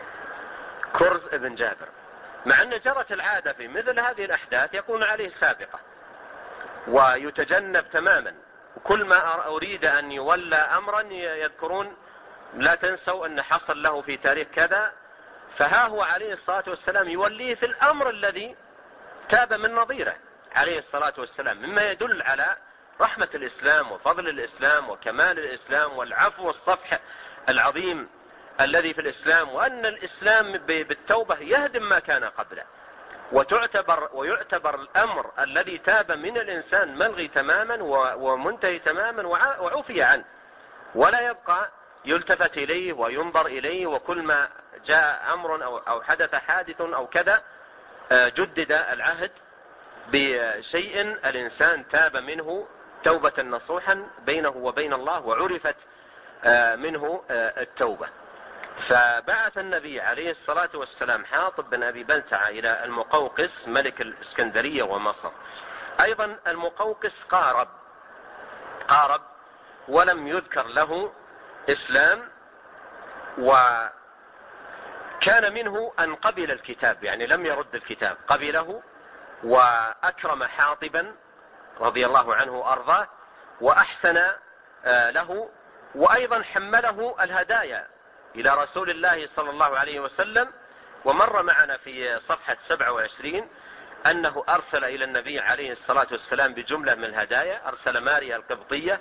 جابر، مع أن جرت العادة في مثل هذه الأحداث يكون عليه سابقة ويتجنب تماما. وكل ما أريد أن يولى أمرا يذكرون: لا تنسوا أن حصل له في تاريخ كذا. فها هو عليه الصلاة والسلام يوليه في الأمر الذي تاب من نظيره عليه الصلاة والسلام، مما يدل على رحمة الإسلام وفضل الإسلام وكمال الإسلام والعفو والصفح العظيم الذي في الإسلام، وأن الإسلام بالتوبة يهدم ما كان قبله، ويعتبر الأمر الذي تاب من الإنسان ملغي تماما ومنتهي تماما وعفي عنه، ولا يبقى يلتفت إليه وينظر إليه، وكل ما جاء أمر أو حدث حادث أو كذا جدد العهد بشيء الإنسان تاب منه توبة نصوحا بينه وبين الله، وعرفت منه التوبة. فبعث النبي عليه الصلاة والسلام حاطب بن أبي بلتعة إلى المقوقس ملك الإسكندرية ومصر. أيضا المقوقس قارب ولم يذكر له إسلام، وكان منه أن قبل الكتاب، يعني لم يرد الكتاب، قبله وأكرم حاطبا رضي الله عنه وأرضاه وأحسن له، وأيضا حمله الهدايا إلى رسول الله صلى الله عليه وسلم. ومر معنا في صفحة 27 أنه أرسل إلى النبي عليه الصلاة والسلام بجملة من الهدايا، أرسل ماريا القبطية،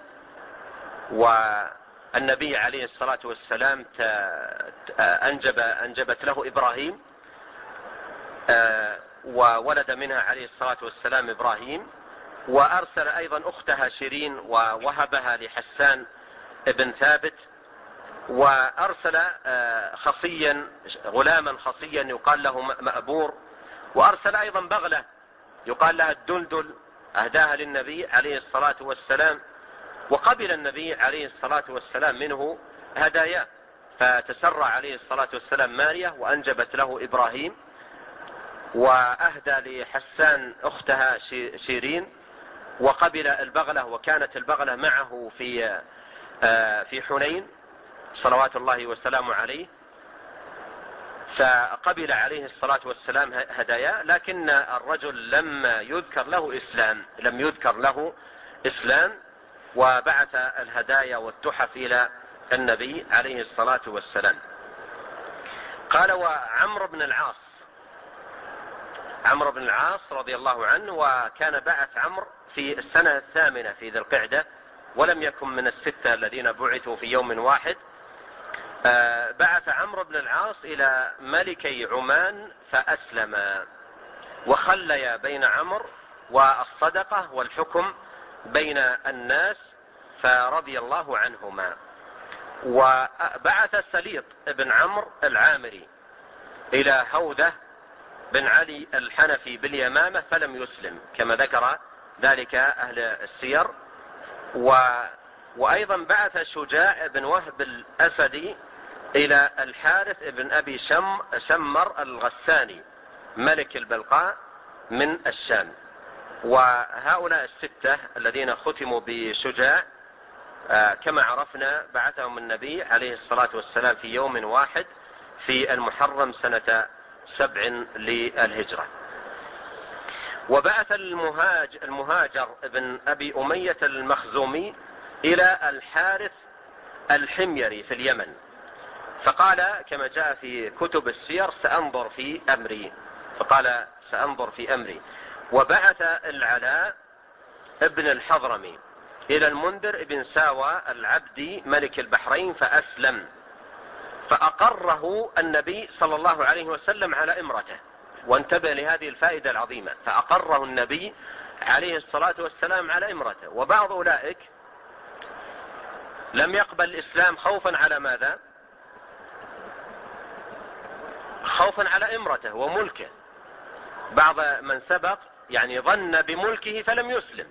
والنبي عليه الصلاة والسلام أنجبت له إبراهيم، وولد منها عليه الصلاة والسلام إبراهيم. وأرسل أيضا أختها شيرين ووهبها لحسان ابن ثابت. وأرسل غلاما خصيا يقال له مأبور. وأرسل أيضا بغلة يقال لها الدلدل، أهداها للنبي عليه الصلاة والسلام. وقبل النبي عليه الصلاة والسلام منه هدايا، فتسرع عليه الصلاة والسلام ماريا وأنجبت له إبراهيم، وأهدى لحسان أختها شيرين، وقبل البغلة، وكانت البغلة معه في حنين صلوات الله وسلامه عليه. فقبل عليه الصلاة والسلام هدايا، لكن الرجل لم يذكر له إسلام، وبعث الهدايا والتحف إلى النبي عليه الصلاة والسلام. قال: وعمرو بن العاص رضي الله عنه، وكان بعث عمرو في السنة 8 في ذي القعدة، ولم يكن من الستة الذين بعثوا في يوم واحد. بعث عمرو بن العاص إلى ملكي عمان فأسلم، وخليا بين عمرو والصدقة والحكم بين الناس، فرضي الله عنهما. وبعث سليط بن عمرو العامري إلى هوذة بن علي الحنفي باليمامة فلم يسلم، كما ذكر ذلك أهل السير. وأيضا بعث شجاع بن وهب الأسدي إلى الحارث بن أبي شمر الغساني ملك البلقاء من الشام. وهؤلاء الستة الذين ختموا بشجاع كما عرفنا بعثهم النبي عليه الصلاة والسلام في يوم واحد في المحرم سنة 7 للهجرة. وبعث المهاجر بن أبي أمية المخزومي إلى الحارث الحميري في اليمن، فقال كما جاء في كتب السير: سأنظر في أمري. وبعث العلاء ابن الحضرمي إلى المنذر ابن ساوى العبدي ملك البحرين فأسلم، فأقره النبي صلى الله عليه وسلم على إمرته. وانتبه لهذه الفائدة العظيمة، فأقره النبي عليه الصلاة والسلام على إمرته. وبعض أولئك لم يقبل الإسلام خوفا على ماذا؟ خوفا على إمرته وملكه. بعض من سبق يعني ظن بملكه فلم يسلم،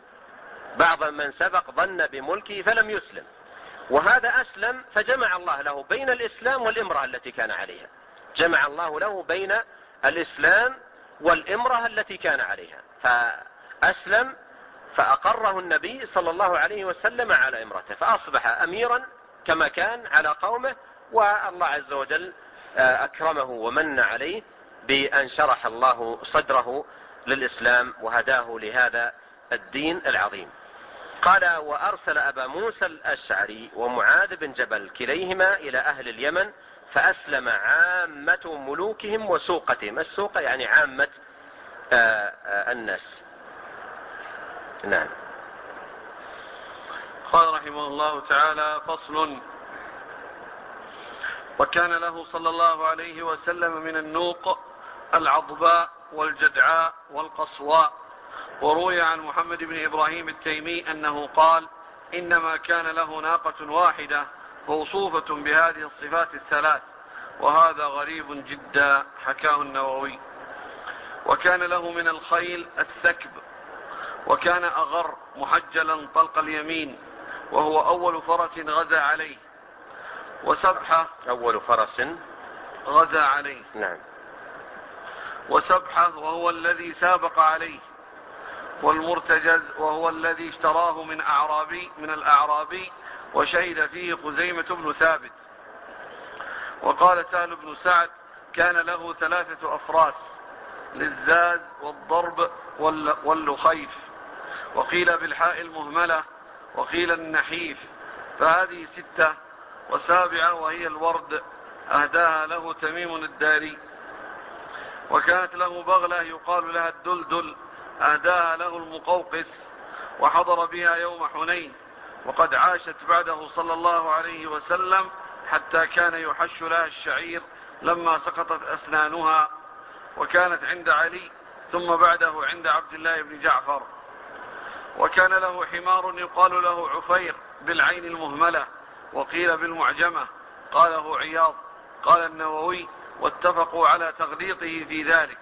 وهذا أسلم، فجمع الله له بين الإسلام والإمرة التي كان عليها. فأسلم، فأقره النبي صلى الله عليه وسلم على إمرته، فأصبح أميرا كما كان على قومه. والله عز وجل أكرمه ومن عليه بأن شرح الله صدره للإسلام وهداه لهذا الدين العظيم. قال: وأرسل أبا موسى الأشعري ومعاذ بن جبل كليهما إلى أهل اليمن فأسلم عامة ملوكهم وسوقتهم. السوق يعني عامة الناس. نعم. قال رحمه الله تعالى: فصل. وكان له صلى الله عليه وسلم من النوق العضباء والجدعاء والقصواء. وروي عن محمد بن إبراهيم التيمي أنه قال: إنما كان له ناقة واحدة موصوفة بهذه الصفات الثلاث، وهذا غريب جدا، حكاه النووي. وكان له من الخيل الثكب، وكان أغر محجلا طلق اليمين، وهو أول فرس غزا عليه، وسبحة أول فرس غزا عليه. نعم. وسبحة وهو الذي سابق عليه. والمرتجز وهو الذي اشتراه من الأعرابي وشهد فيه خزيمة بن ثابت. وقال سهل بن سعد كان له 3 أفراس للزاز والضرب واللخيف، وقيل بالحاء المهملة، وقيل النحيف، فهذه 6. وسابعة وهي الورد أهداها له تميم الداري. وكانت له بغلة يقال لها الدلدل أهداها له المقوقس، وحضر بها يوم حنين، وقد عاشت بعده صلى الله عليه وسلم حتى كان يحش لها الشعير لما سقطت أسنانها، وكانت عند علي ثم بعده عند عبد الله بن جعفر. وكان له حمار يقال له عفير بالعين المهملة، وقيل بالمعجمة، قاله عياض. قال النووي واتفقوا على تغليطه في ذلك.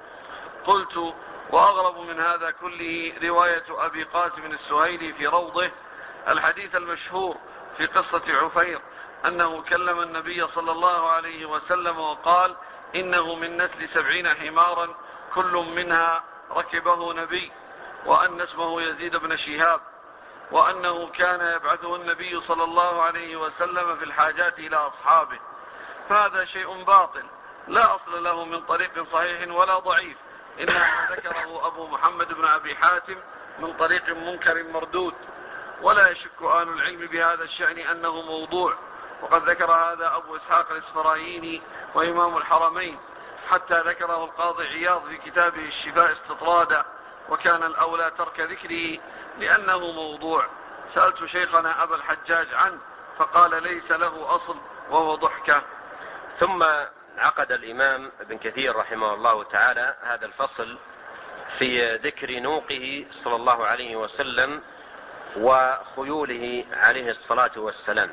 قلت وأغرب من هذا كله رواية أبي قاسم السهيلي في روضه الحديث المشهور في قصة عفير أنه كلم النبي صلى الله عليه وسلم وقال إنه من نسل 70 حمارا كل منها ركبه نبي، وأن اسمه يزيد بن شهاب، وأنه كان يبعثه النبي صلى الله عليه وسلم في الحاجات إلى أصحابه. فهذا شيء باطل لا أصل له من طريق صحيح ولا ضعيف، إنما ذكره أبو محمد بن أبي حاتم من طريق منكر مردود. ولا يشك أهل العلم بهذا الشأن أنه موضوع، وقد ذكر هذا أبو إسحاق الإسفرايني وإمام الحرمين، حتى ذكره القاضي عياض في كتابه الشفاء استطرادا، وكان الأولى ترك ذكره لأنه موضوع. سألت شيخنا أبا الحجاج عنه فقال ليس له أصل وهو ضحكة. ثم عقد الإمام ابن كثير رحمه الله تعالى هذا الفصل في ذكر نوقه صلى الله عليه وسلم وخيوله عليه الصلاة والسلام.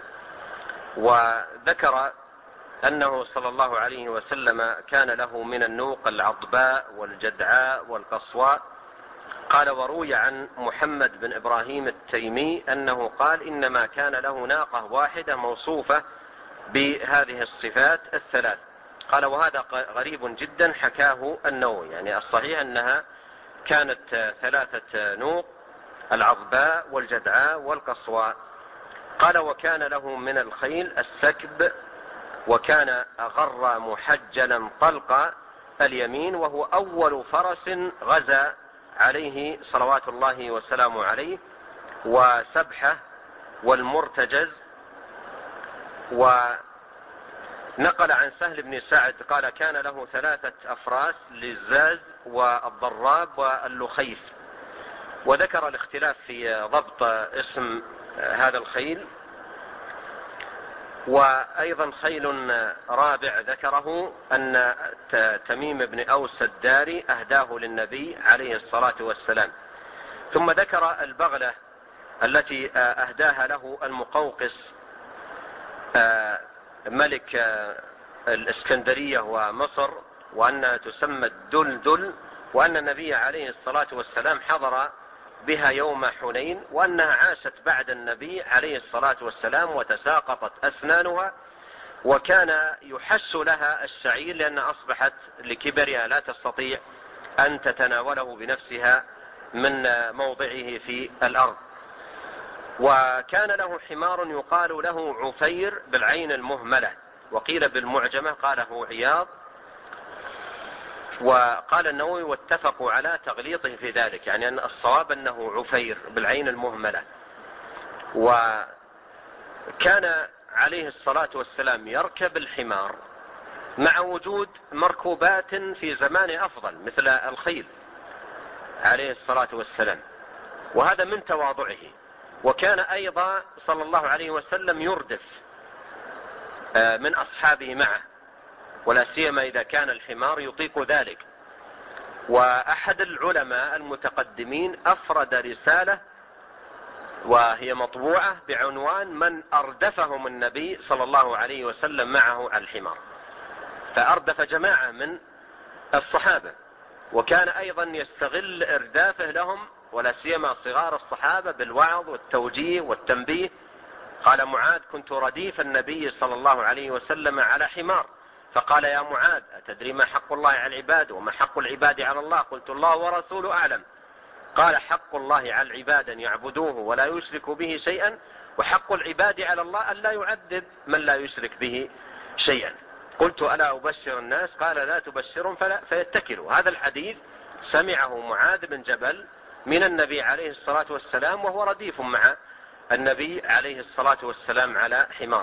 وذكر أنه صلى الله عليه وسلم كان له من النوق العضباء والجدعاء والقصواء. قال وروي عن محمد بن إبراهيم التيمي أنه قال إنما كان له ناقة واحدة موصوفة بهذه الصفات الثلاث. قال وهذا غريب جدا حكاه النووي، يعني الصحيح أنها كانت 3 نوق، العضباء والجدعاء والقصواء. قال وكان له من الخيل السكب، وكان أغر محجلا طلق اليمين، وهو أول فرس غزا عليه صلوات الله وسلامه عليه. وسبحة والمرتجز. ونقل عن سهل بن سعد قال كان له 3 أفراس للزاز والضراب واللخيف. وذكر الاختلاف في ضبط اسم هذا الخيل. وأيضا خيل رابع ذكره أن تميم بن أوس الداري أهداه للنبي عليه الصلاة والسلام. ثم ذكر البغلة التي أهداها له المقوقس ملك الإسكندرية ومصر، وأنها تسمى الدلدل، وأن النبي عليه الصلاة والسلام حضر بها يوم حنين، وأنها عاشت بعد النبي عليه الصلاة والسلام وتساقطت أسنانها، وكان يحس لها الشعير لأن أصبحت لكبرها لا تستطيع أن تتناوله بنفسها من موضعه في الأرض. وكان له حمار يقال له عفير بالعين المهملة، وقيل بالمعجمة، قاله عياض. وقال النووي واتفقوا على تغليطه في ذلك، يعني أن الصواب أنه عفير بالعين المهملة. وكان عليه الصلاة والسلام يركب الحمار مع وجود مركوبات في زمان أفضل مثل الخيل عليه الصلاة والسلام، وهذا من تواضعه. وكان أيضا صلى الله عليه وسلم يردف من أصحابه معه، ولا سيما إذا كان الحمار يطيق ذلك. وأحد العلماء المتقدمين أفرد رسالة وهي مطبوعة بعنوان من أردفهم النبي صلى الله عليه وسلم معه على الحمار، فأردف جماعة من الصحابة، وكان أيضا يستغل إردافه لهم ولا سيما صغار الصحابة بالوعظ والتوجيه والتنبيه قال معاذ: كنت رديف النبي صلى الله عليه وسلم على حمار، فقال: يا معاذ، أتدري ما حق الله على العباد وما حق العباد على الله؟ قلت: الله ورسوله أعلم. قال: حق الله على العباد أن يعبدوه ولا يشركوا به شيئا، وحق العباد على الله أن لا يعذب من لا يشرك به شيئا. قلت: ألا أبشر الناس؟ قال: لا تبشرهم فيتكلوا. هذا الحديث سمعه معاذ بن جبل من النبي عليه الصلاة والسلام وهو رديف مع النبي عليه الصلاة والسلام على حمار.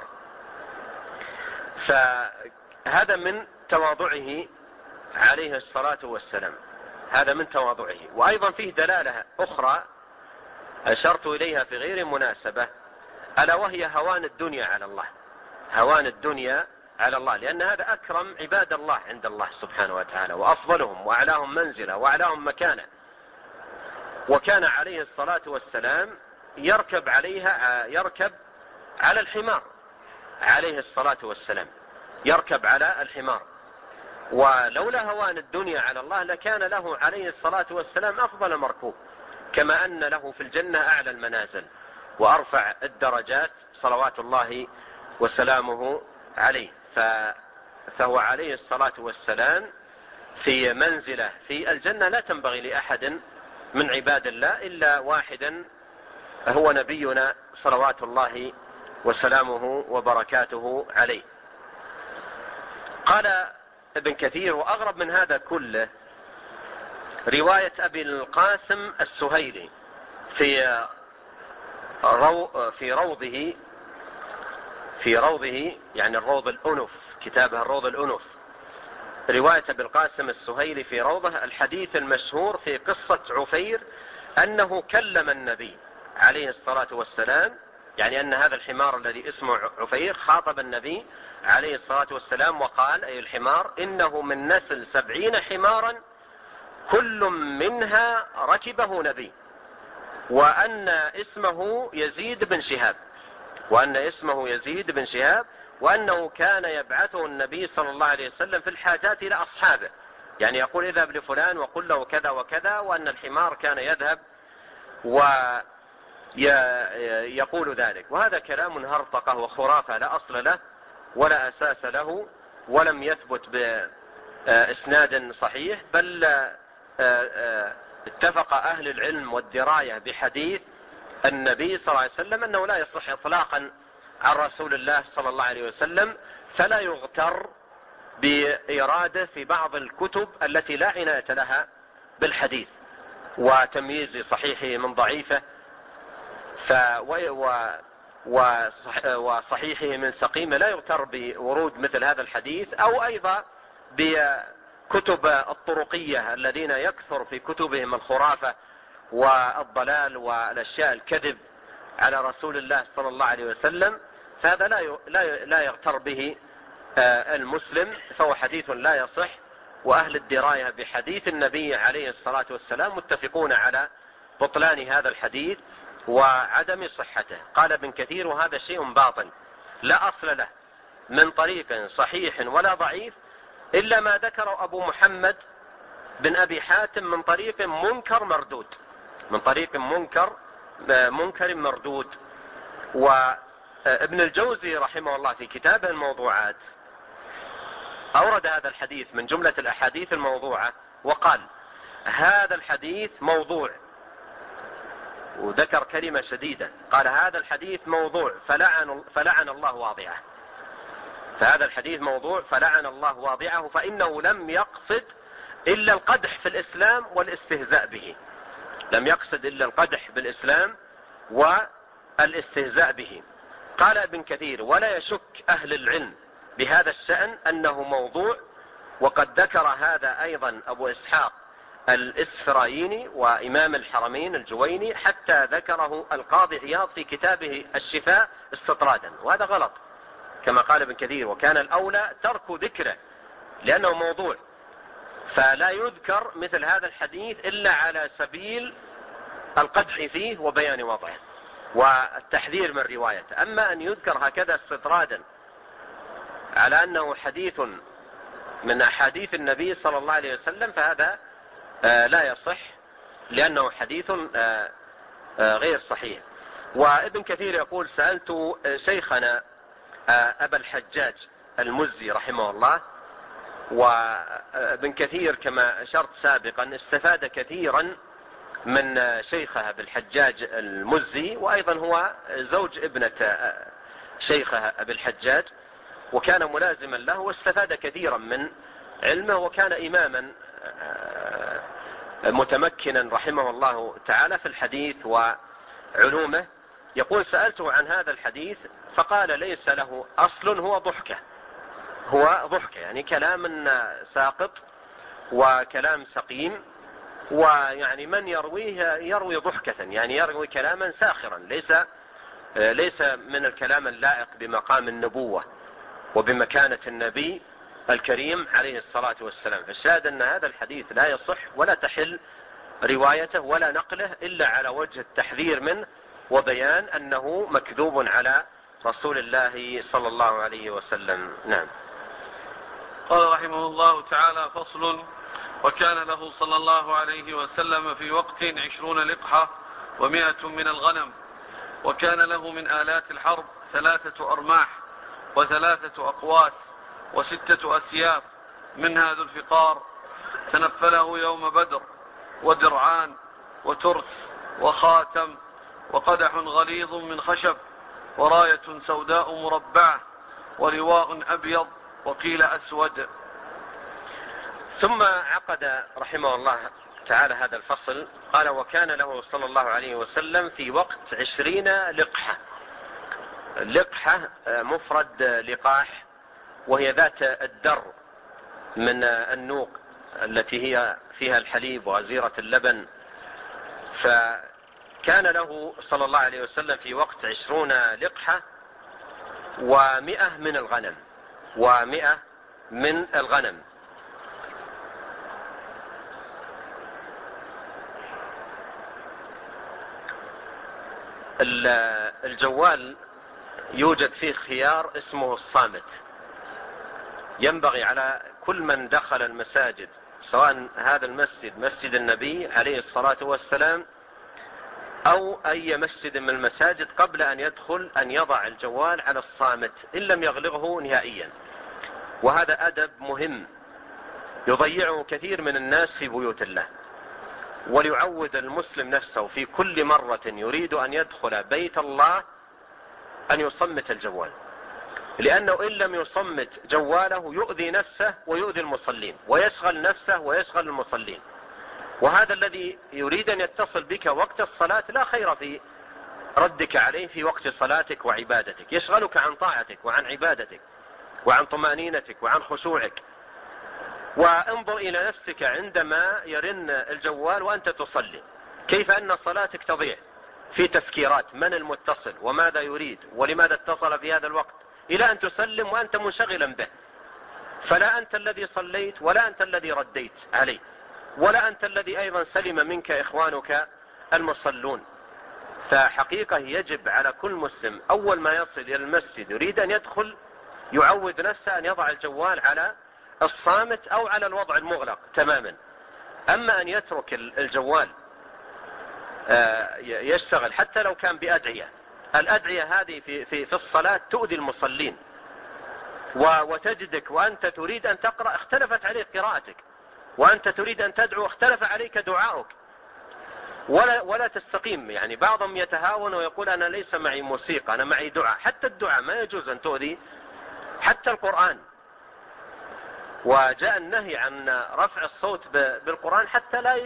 فهذا من تواضعه عليه الصلاة والسلام، هذا من تواضعه. وأيضا فيه دلالة أخرى أشرت إليها في غير مناسبة، ألا وهي هوان الدنيا على الله، هوان الدنيا على الله، لأن هذا أكرم عباد الله عند الله سبحانه وتعالى، وأفضلهم وأعلاهم منزلة وأعلاهم مكانة. وكان عليه الصلاة والسلام يركب على الحمار، عليه الصلاة والسلام يركب على الحمار. ولولا هوان الدنيا على الله لكان له عليه الصلاة والسلام أفضل مركوب، كما أن له في الجنة أعلى المنازل وأرفع الدرجات صلوات الله وسلامه عليه. فهو عليه الصلاة والسلام في منزلة في الجنة لا تنبغي لأحد من عباد الله إلا واحدا، هو نبينا صلوات الله وسلامه وبركاته عليه. قال ابن كثير: وأغرب من هذا كله رواية أبي القاسم السهيلي في روضه يعني الروض الأنف، كتابه الروض الأنف، رواية أبي القاسم السهيلي في روضه الحديث المشهور في قصة عفير أنه كلم النبي عليه الصلاة والسلام، يعني أن هذا الحمار الذي اسمه عفير خاطب النبي عليه الصلاة والسلام وقال، أي الحمار: إنه من نسل 70 حمارا كل منها ركبه نبي، وأن اسمه يزيد بن شهاب، وأنه كان يبعثه النبي صلى الله عليه وسلم في الحاجات إلى أصحابه، يعني يقول: اذهب لفلان وقل له كذا وكذا، وأن الحمار كان يذهب ويقول ذلك. وهذا كلام هرطقة وخرافة لا أصل له ولا أساس له، ولم يثبت بإسناد صحيح، بل اتفق أهل العلم والدراية بحديث النبي صلى الله عليه وسلم أنه لا يصح إطلاقا عن رسول الله صلى الله عليه وسلم، فلا يغتر بإراده في بعض الكتب التي لا عناية لها بالحديث وتمييز صحيحه من ضعيفه وصحيحه من سقيمه، لا يغتر بورود مثل هذا الحديث. أو أيضا بكتب الطرقية الذين يكثر في كتبهم الخرافة والضلال والأشياء الكذب على رسول الله صلى الله عليه وسلم، فهذا لا يغتر به المسلم، فهو حديث لا يصح. وأهل الدراية بحديث النبي عليه الصلاة والسلام متفقون على بطلان هذا الحديث وعدم صحته. قال ابن كثير: وهذا شيء باطل لا أصل له من طريق صحيح ولا ضعيف، إلا ما ذكر أبو محمد بن أبي حاتم من طريق منكر مردود. وابن الجوزي رحمه الله في كتابه الموضوعات أورد هذا الحديث من جملة الأحاديث الموضوعة، وقال: هذا الحديث موضوع، وذكر كلمة شديدة، قال: هذا الحديث موضوع فلعن الله واضعه. فهذا الحديث موضوع فلعن الله واضعه، فإنه لم يقصد إلا القدح في الإسلام والاستهزاء به، لم يقصد إلا القدح بالإسلام والاستهزاء به. قال ابن كثير: ولا يشك أهل العلم بهذا الشأن أنه موضوع، وقد ذكر هذا أيضا أبو إسحاق الإسفرايني وإمام الحرمين الجويني، حتى ذكره القاضي عياض في كتابه الشفاء استطرادا، وهذا غلط كما قال ابن كثير، وكان الأولى ترك ذكره لأنه موضوع، فلا يذكر مثل هذا الحديث إلا على سبيل القدح فيه وبيان وضعه والتحذير من روايته. أما أن يذكر هكذا استطرادا على أنه حديث من أحاديث النبي صلى الله عليه وسلم فهذا لا يصح، لأنه حديث غير صحيح. وابن كثير يقول: سألت شيخنا أبا الحجاج المزي رحمه الله. وابن كثير كما أشرت سابقا استفاد كثيرا من شيخه أبي الحجاج المزي، وأيضا هو زوج ابنة شيخه أبي الحجاج، وكان ملازما له واستفاد كثيرا من علمه، وكان إماما متمكنا رحمه الله تعالى في الحديث وعلومه. يقول: سألته عن هذا الحديث فقال: ليس له أصل، هو ضحكة، يعني كلام ساقط وكلام سقيم، ويعني من يرويه يروي ضحكة، يعني يروي كلاما ساخرا، ليس من الكلام اللائق بمقام النبوة وبمكانة النبي الكريم عليه الصلاة والسلام. فالشاهد أن هذا الحديث لا يصح ولا تحل روايته ولا نقله إلا على وجه التحذير منه وبيان أنه مكذوب على رسول الله صلى الله عليه وسلم. نعم. قال رحمه الله تعالى: فصل: وكان له صلى الله عليه وسلم في وقت 20 لقحة و100 من الغنم، وكان له من آلات الحرب 3 أرماح و3 أقواس و6 أسياف، منها ذو الفقار تنفله يوم بدر، ودرعان وترس وخاتم وقدح غليظ من خشب، وراية سوداء مربعة، ولواء أبيض وقيل أسود. ثم عقد رحمه الله تعالى هذا الفصل، قال: وكان له صلى الله عليه وسلم في وقت 20 لقحة. لقحة مفرد لقاح، وهي ذات الدر من النوق التي هي فيها الحليب وغزيرة اللبن. فكان له صلى الله عليه وسلم في وقت 20 لقحة و100 من الغنم، الجوال يوجد فيه خيار اسمه الصامت. ينبغي على كل من دخل المساجد، سواء هذا المسجد مسجد النبي عليه الصلاة والسلام أو أي مسجد من المساجد، قبل أن يدخل أن يضع الجوال على الصامت إن لم يغلقه نهائيا. وهذا أدب مهم يضيعه كثير من الناس في بيوت الله. وليعود المسلم نفسه في كل مرة يريد أن يدخل بيت الله أن يصمت الجوال، لأنه إن لم يصمت جواله يؤذي نفسه ويؤذي المصلين، ويشغل نفسه ويشغل المصلين. وهذا الذي يريد أن يتصل بك وقت الصلاة لا خير في ردك عليه في وقت صلاتك وعبادتك، يشغلك عن طاعتك وعن عبادتك وعن طمأنينتك وعن خشوعك. وانظر إلى نفسك عندما يرن الجوال وأنت تصلي، كيف أن صلاتك تضيع في تفكيرات من المتصل وماذا يريد ولماذا اتصل في هذا الوقت، إلى أن تسلم وأنت منشغلا به. فلا أنت الذي صليت ولا أنت الذي رديت عليه ولا أنت الذي أيضا سلم منك إخوانك المصلون. فحقيقة يجب على كل مسلم أول ما يصل إلى المسجد يريد أن يدخل يعود نفسه أن يضع الجوال على الصامت أو على الوضع المغلق تماما. أما أن يترك الجوال يشتغل حتى لو كان بأدعية، الأدعية هذه في الصلاة تؤذي المصلين، وتجدك وأنت تريد أن تقرأ اختلفت عليك قراءتك، وأنت تريد أن تدعو اختلف عليك دعاؤك، ولا تستقيم. يعني بعضهم يتهاون ويقول: أنا ليس معي موسيقى، أنا معي دعاء. حتى الدعاء ما يجوز أن تؤذي، حتى القرآن. وجاء النهي عن رفع الصوت بالقرآن حتى لا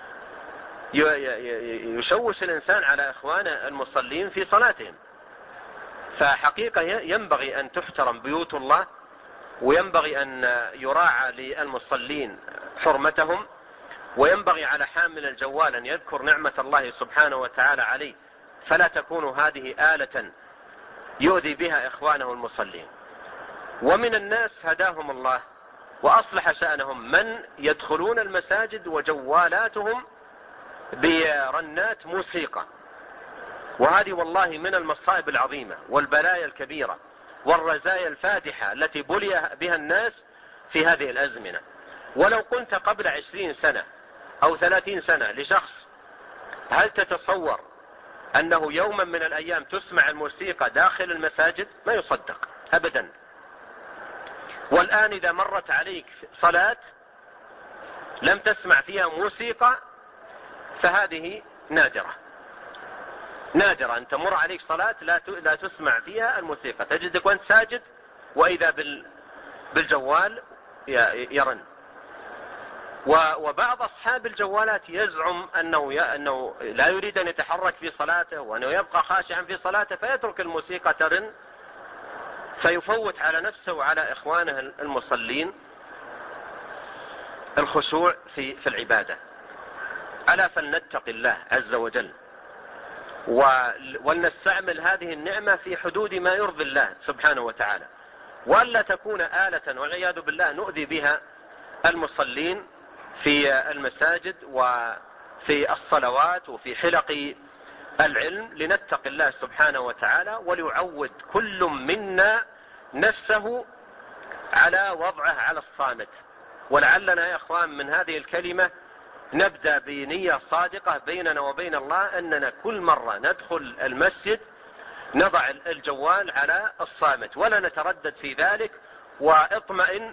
يشوش الإنسان على إخوان المصلين في صلاتهم. فحقيقة ينبغي أن تحترم بيوت الله، وينبغي أن يراعى للمصلين حرمتهم، وينبغي على حامل الجوال أن يذكر نعمة الله سبحانه وتعالى عليه، فلا تكون هذه آلة يؤذي بها إخوانه المصلين. ومن الناس هداهم الله وأصلح شأنهم من يدخلون المساجد وجوالاتهم برنات موسيقى، وهذه والله من المصائب العظيمة والبلايا الكبيرة والرزايا الفادحة التي بلي بها الناس في هذه الأزمنة. ولو قلت قبل 20 سنة أو 30 سنة لشخص: هل تتصور أنه يوما من الأيام تسمع الموسيقى داخل المساجد ما يصدق أبدا. والآن إذا مرت عليك صلاة لم تسمع فيها موسيقى فهذه نادرة أن تمر عليك صلاة لا تسمع فيها الموسيقى، تجدك وانت ساجد وإذا بالجوال يرن. وبعض أصحاب الجوالات يزعم أنه لا يريد أن يتحرك في صلاته وأنه يبقى خاشعا في صلاته، فيترك الموسيقى ترن فيفوت على نفسه وعلى إخوانه المصلين الخشوع في العبادة. ألا فلنتق الله عز وجل ولنستعمل هذه النعمة في حدود ما يرضي الله سبحانه وتعالى، وألا تكون آلة والعياذ بالله نؤذي بها المصلين في المساجد وفي الصلوات وفي حلق العلم. لنتق الله سبحانه وتعالى وليعود كل منا نفسه على وضعه على الصامت. ولعلنا يا أخوان من هذه الكلمة نبدأ بنية صادقة بيننا وبين الله أننا كل مرة ندخل المسجد نضع الجوال على الصامت ولا نتردد في ذلك، واطمئن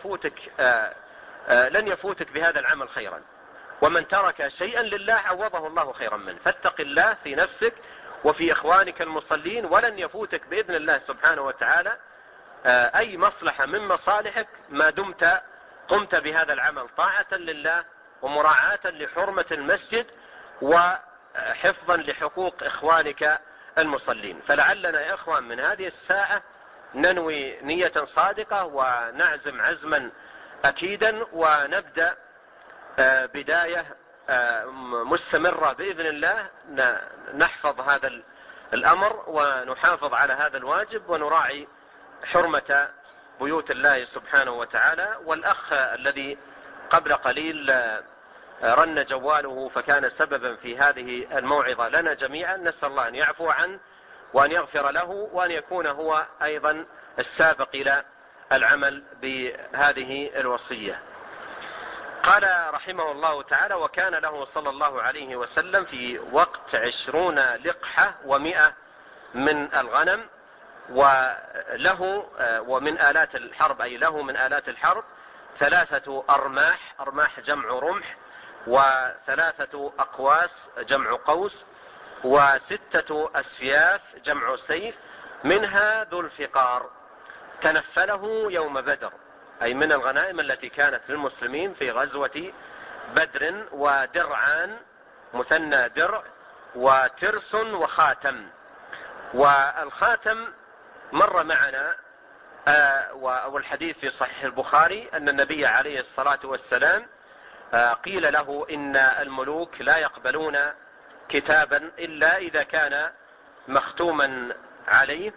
لن يفوتك بهذا العمل خيرا، ومن ترك شيئا لله عوضه الله خيرا منه. فاتق الله في نفسك وفي إخوانك المصلين، ولن يفوتك بإذن الله سبحانه وتعالى أي مصلحة من مصالحك ما دمت قمت بهذا العمل طاعة لله ومراعاة لحرمة المسجد وحفظا لحقوق إخوانك المصلين. فلعلنا يا إخوان من هذه الساعة ننوي نية صادقة ونعزم عزما أكيدا، ونبدأ بداية مستمرة بإذن الله نحفظ هذا الأمر ونحافظ على هذا الواجب ونراعي حرمة بيوت الله سبحانه وتعالى. والأخ الذي قبل قليل رن جواله فكان سببا في هذه الموعظة لنا جميعا، نسأل الله أن يعفو عنه وأن يغفر له وأن يكون هو أيضا السابق إلى العمل بهذه الوصية. قال رحمه الله تعالى: وكان له صلى الله عليه وسلم في وقت 20 لقحة و100 من الغنم، وله ومن آلات الحرب، أي له من آلات الحرب 3 أرماح، أرماح جمع رمح، و3 أقواس جمع قوس، و6 أسياف جمع سيف، منها ذو الفقار تنفله يوم بدر، أي من الغنائم التي كانت للمسلمين في غزوة بدر، ودرعان مثنى درع، وترس وخاتم. والخاتم مر معنا والحديث في صحيح البخاري أن النبي عليه الصلاة والسلام قيل له إن الملوك لا يقبلون كتابا إلا إذا كان مختوما عليه،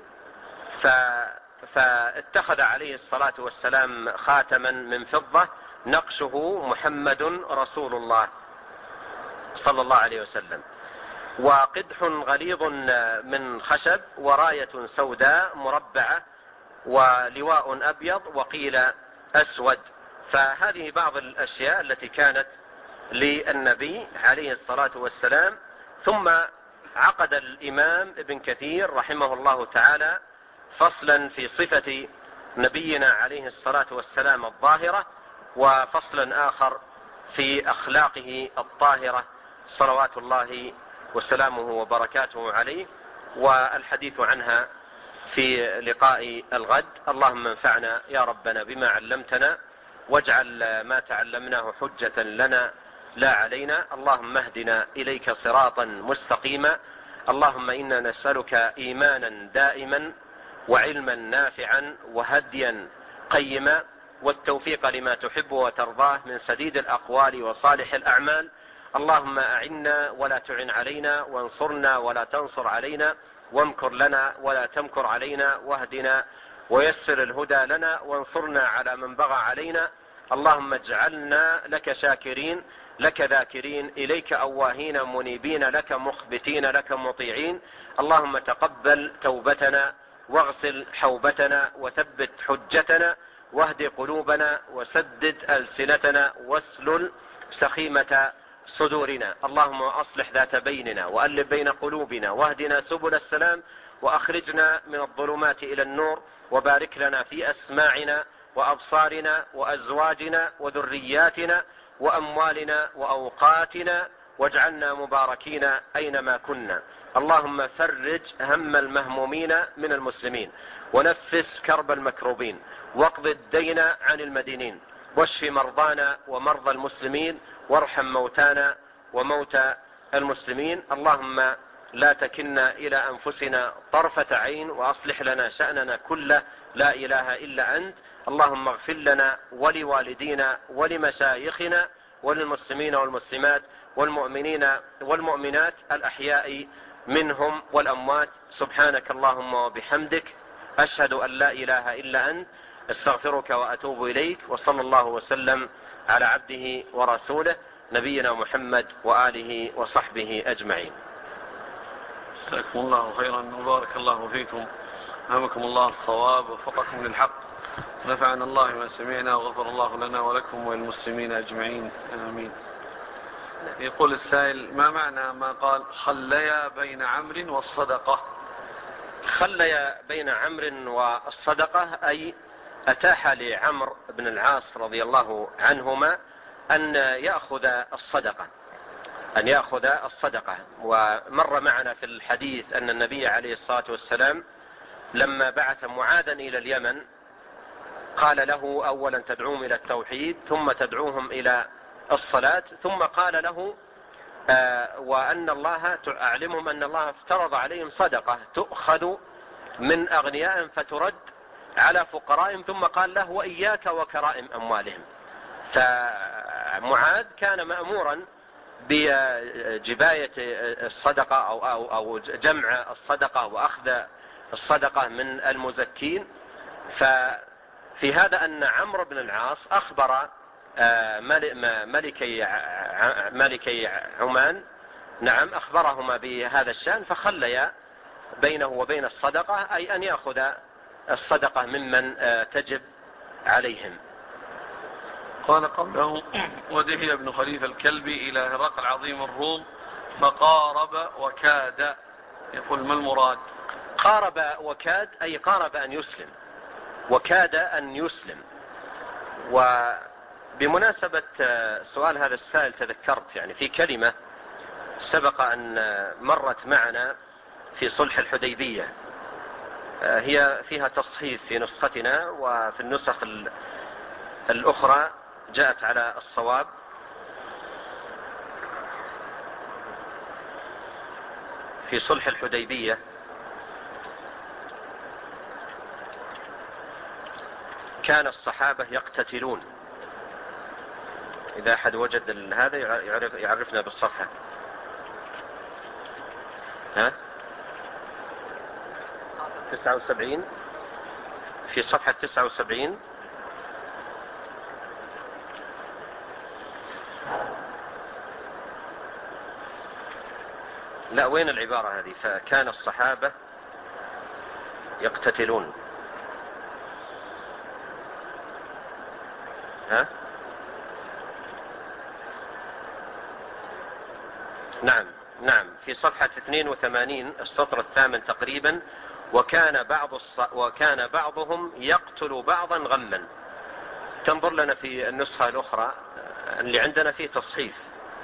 فاتخذ عليه الصلاة والسلام خاتما من فضة نقشه محمد رسول الله صلى الله عليه وسلم، وقدح غليظ من خشب، وراية سوداء مربعة، ولواء أبيض، وقيل أسود. فهذه بعض الأشياء التي كانت للنبي عليه الصلاة والسلام. ثم عقد الإمام ابن كثير رحمه الله تعالى فصلا في صفة نبينا عليه الصلاة والسلام الظاهرة، وفصلا آخر في أخلاقه الطاهرة صلوات الله وسلامه وبركاته عليه، والحديث عنها في لقاء الغد. اللهم انفعنا يا ربنا بما علمتنا، واجعل ما تعلمناه حجة لنا لا علينا. اللهم اهدنا إليك صراطا مستقيما. اللهم إنا نسألك إيمانا دائما وعلما نافعا وهديا قيما، والتوفيق لما تحب وترضاه من سديد الأقوال وصالح الأعمال. اللهم أعنا ولا تعن علينا، وانصرنا ولا تنصر علينا، وامكر لنا ولا تمكر علينا، واهدنا ويسر الهدى لنا، وانصرنا على من بغى علينا. اللهم اجعلنا لك شاكرين، لك ذاكرين، إليك أواهين منيبين، لك مخبتين، لك مطيعين. اللهم تقبل توبتنا، واغسل حوبتنا، وثبت حجتنا، واهد قلوبنا، وسدد ألسنتنا، واسلل سخيمة صدورنا، اللهم أصلح ذات بيننا وألف بين قلوبنا واهدنا سبل السلام وأخرجنا من الظلمات إلى النور، وبارك لنا في أسماعنا وأبصارنا وأزواجنا وذرياتنا وأموالنا وأوقاتنا، واجعلنا مباركين أينما كنا. اللهم فرج هم المهمومين من المسلمين، ونفس كرب المكروبين، واقض الدين عن المدينين، واشف مرضانا ومرضى المسلمين، وارحم موتانا وموتى المسلمين. اللهم لا تكلنا إلى أنفسنا طرفة عين، وأصلح لنا شأننا كله، لا إله إلا أنت. اللهم اغفر لنا ولوالدينا ولمشايخنا وللمسلمين والمسلمات والمؤمنين والمؤمنات الأحياء منهم والأموات. سبحانك اللهم وبحمدك، أشهد أن لا إله إلا أنت، استغفرك وأتوب إليك. وصلى الله وسلم على عبده ورسوله نبينا محمد وآله وصحبه أجمعين. جزاكم الله خيرا وبارك الله فيكم، ألهمكم الله الصواب ووفقكم للحق، نفعنا الله ما سمعنا وغفر الله لنا ولكم وللمسلمين أجمعين، آمين. يقول السائل: ما معنى ما قال خليا بين عمرو والصدقة؟ خليا بين عمرو والصدقة أي أتاح لعمرو بن العاص رضي الله عنهما أن يأخذ الصدقة. ومر معنا في الحديث أن النبي عليه الصلاة والسلام لما بعث معاذا إلى اليمن قال له: أولا تدعوهم إلى التوحيد، ثم تدعوهم إلى الصلاة، ثم قال له: وأن الله أعلمهم أن الله افترض عليهم صدقة تؤخذ من أغنياء فترد على فقرائهم، ثم قال له: وإياك وكرائم أموالهم. فمعاذ كان مأمورا بجباية الصدقة أو جمع الصدقة وأخذ الصدقة من المزكين. ففي هذا أن عمرو بن العاص أخبر ملكي عمان، نعم، أخبرهما بهذا الشأن، فخليا بينه وبين الصدقة، أي أن يأخذ الصدقة ممن تجب عليهم. قال قبله: ودهي ابن خليفة الكلبي إلى هرقل عظيم الروم فقارب وكاد. يقول: ما المراد؟ قارب وكاد أي قارب أن يسلم، وكاد أن يسلم. وبمناسبة سؤال هذا السائل تذكرت يعني في كلمة سبق أن مرت معنا في صلح الحديبية، هي فيها تصحيف في نسختنا، وفي النسخ الأخرى جاءت على الصواب. في صلح الحديبية كان الصحابة يقتتلون. إذا أحد وجد هذا يعرفنا بالصفحة. 79، في صفحة 79. لا، وين العبارة هذه؟ فكان الصحابة يقتتلون. نعم، في صفحة 82 السطر الثامن تقريبا: وكان بعضهم يقتل بعضا غما. تنظر لنا في النسخة الأخرى اللي عندنا فيه تصحيف.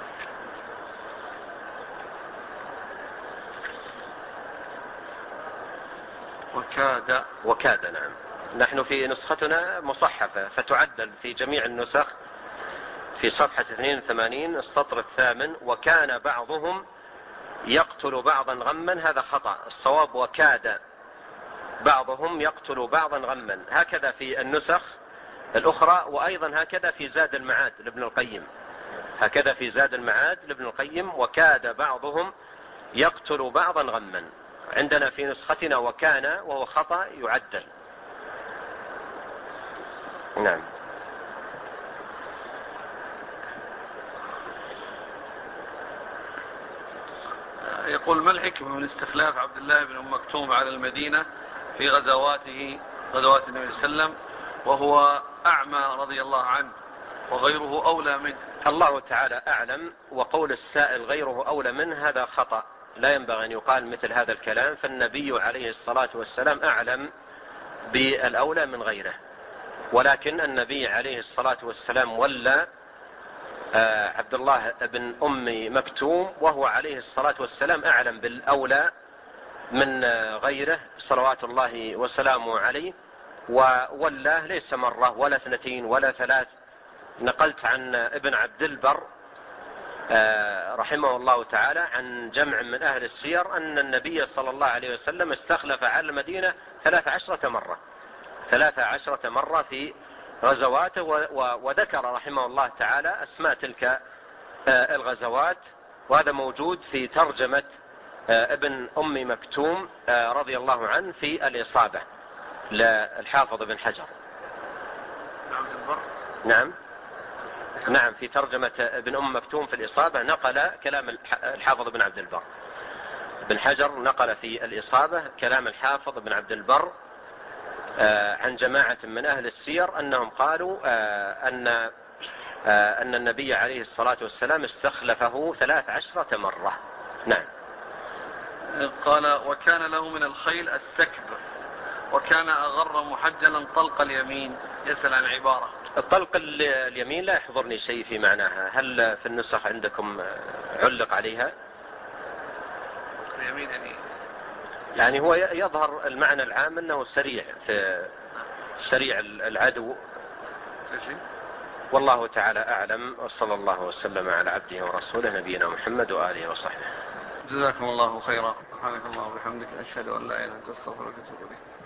وكاد، نعم. نحن في نسختنا مصحفة فتعدل في جميع النسخ. في صفحة 82 السطر الثامن: وكان بعضهم يقتل بعضا غما. هذا خطأ، الصواب وكاد بعضهم يقتل بعضا غما. هكذا في النسخ الأخرى، وأيضا هكذا في زاد المعاد لابن القيم، وكاد بعضهم يقتل بعضا غما. عندنا في نسختنا وكان، وهو خطأ يعدل. نعم. يقول: ما الحكمة من استخلاف عبد الله بن أم مكتوم على المدينة في غزوات النبي صلى الله عليه وسلم وهو أعمى رضي الله عنه وغيره أولى منه؟ الله تعالى أعلم، وقول السائل غيره أولى منه هذا خطأ، لا ينبغي أن يقال مثل هذا الكلام، فالنبي عليه الصلاة والسلام أعلم بالأولى من غيره. ولكن النبي عليه الصلاة والسلام ولى عبد الله بن أم مكتوم، وهو عليه الصلاة والسلام أعلم بالأولى من غيره صلوات الله وسلامه عليه، وولاه ليس مرة ولا 2 ولا 3. نقلت عن ابن عبد البر رحمه الله تعالى عن جمع من أهل السير أن النبي صلى الله عليه وسلم استخلف على المدينة 13 مرة في غزواته، وذكر رحمه الله تعالى أسماء تلك الغزوات، وهذا موجود في ترجمة ابن أم مكتوم رضي الله عنه في الإصابة للحافظ بن حجر. نعم في ترجمة ابن أم مكتوم في الإصابة نقل كلام الحافظ بن عبد البر. ابن حجر نقل في الإصابة كلام الحافظ بن عبد البر عن جماعة من أهل السير أنهم قالوا أن النبي عليه الصلاة والسلام استخلفه 13 مرة. نعم. قال: وكان له من الخيل السكب، وكان أغر محجلا طلق اليمين. يسأل عن عبارة الطلق اليمين لا يحضرني شيء في معناها، هل في النسخ عندكم علق عليها؟ اليمين يعني هو يظهر المعنى العام أنه سريع العدو، والله تعالى أعلم، وصلى الله وسلم على عبده ورسوله نبينا محمد وآله وصحبه. جزاكم الله خيرا. سبحانك اللهم وبحمدك، أشهد أن لا إله إلا أنت، أستغفرك وأتوب إليك.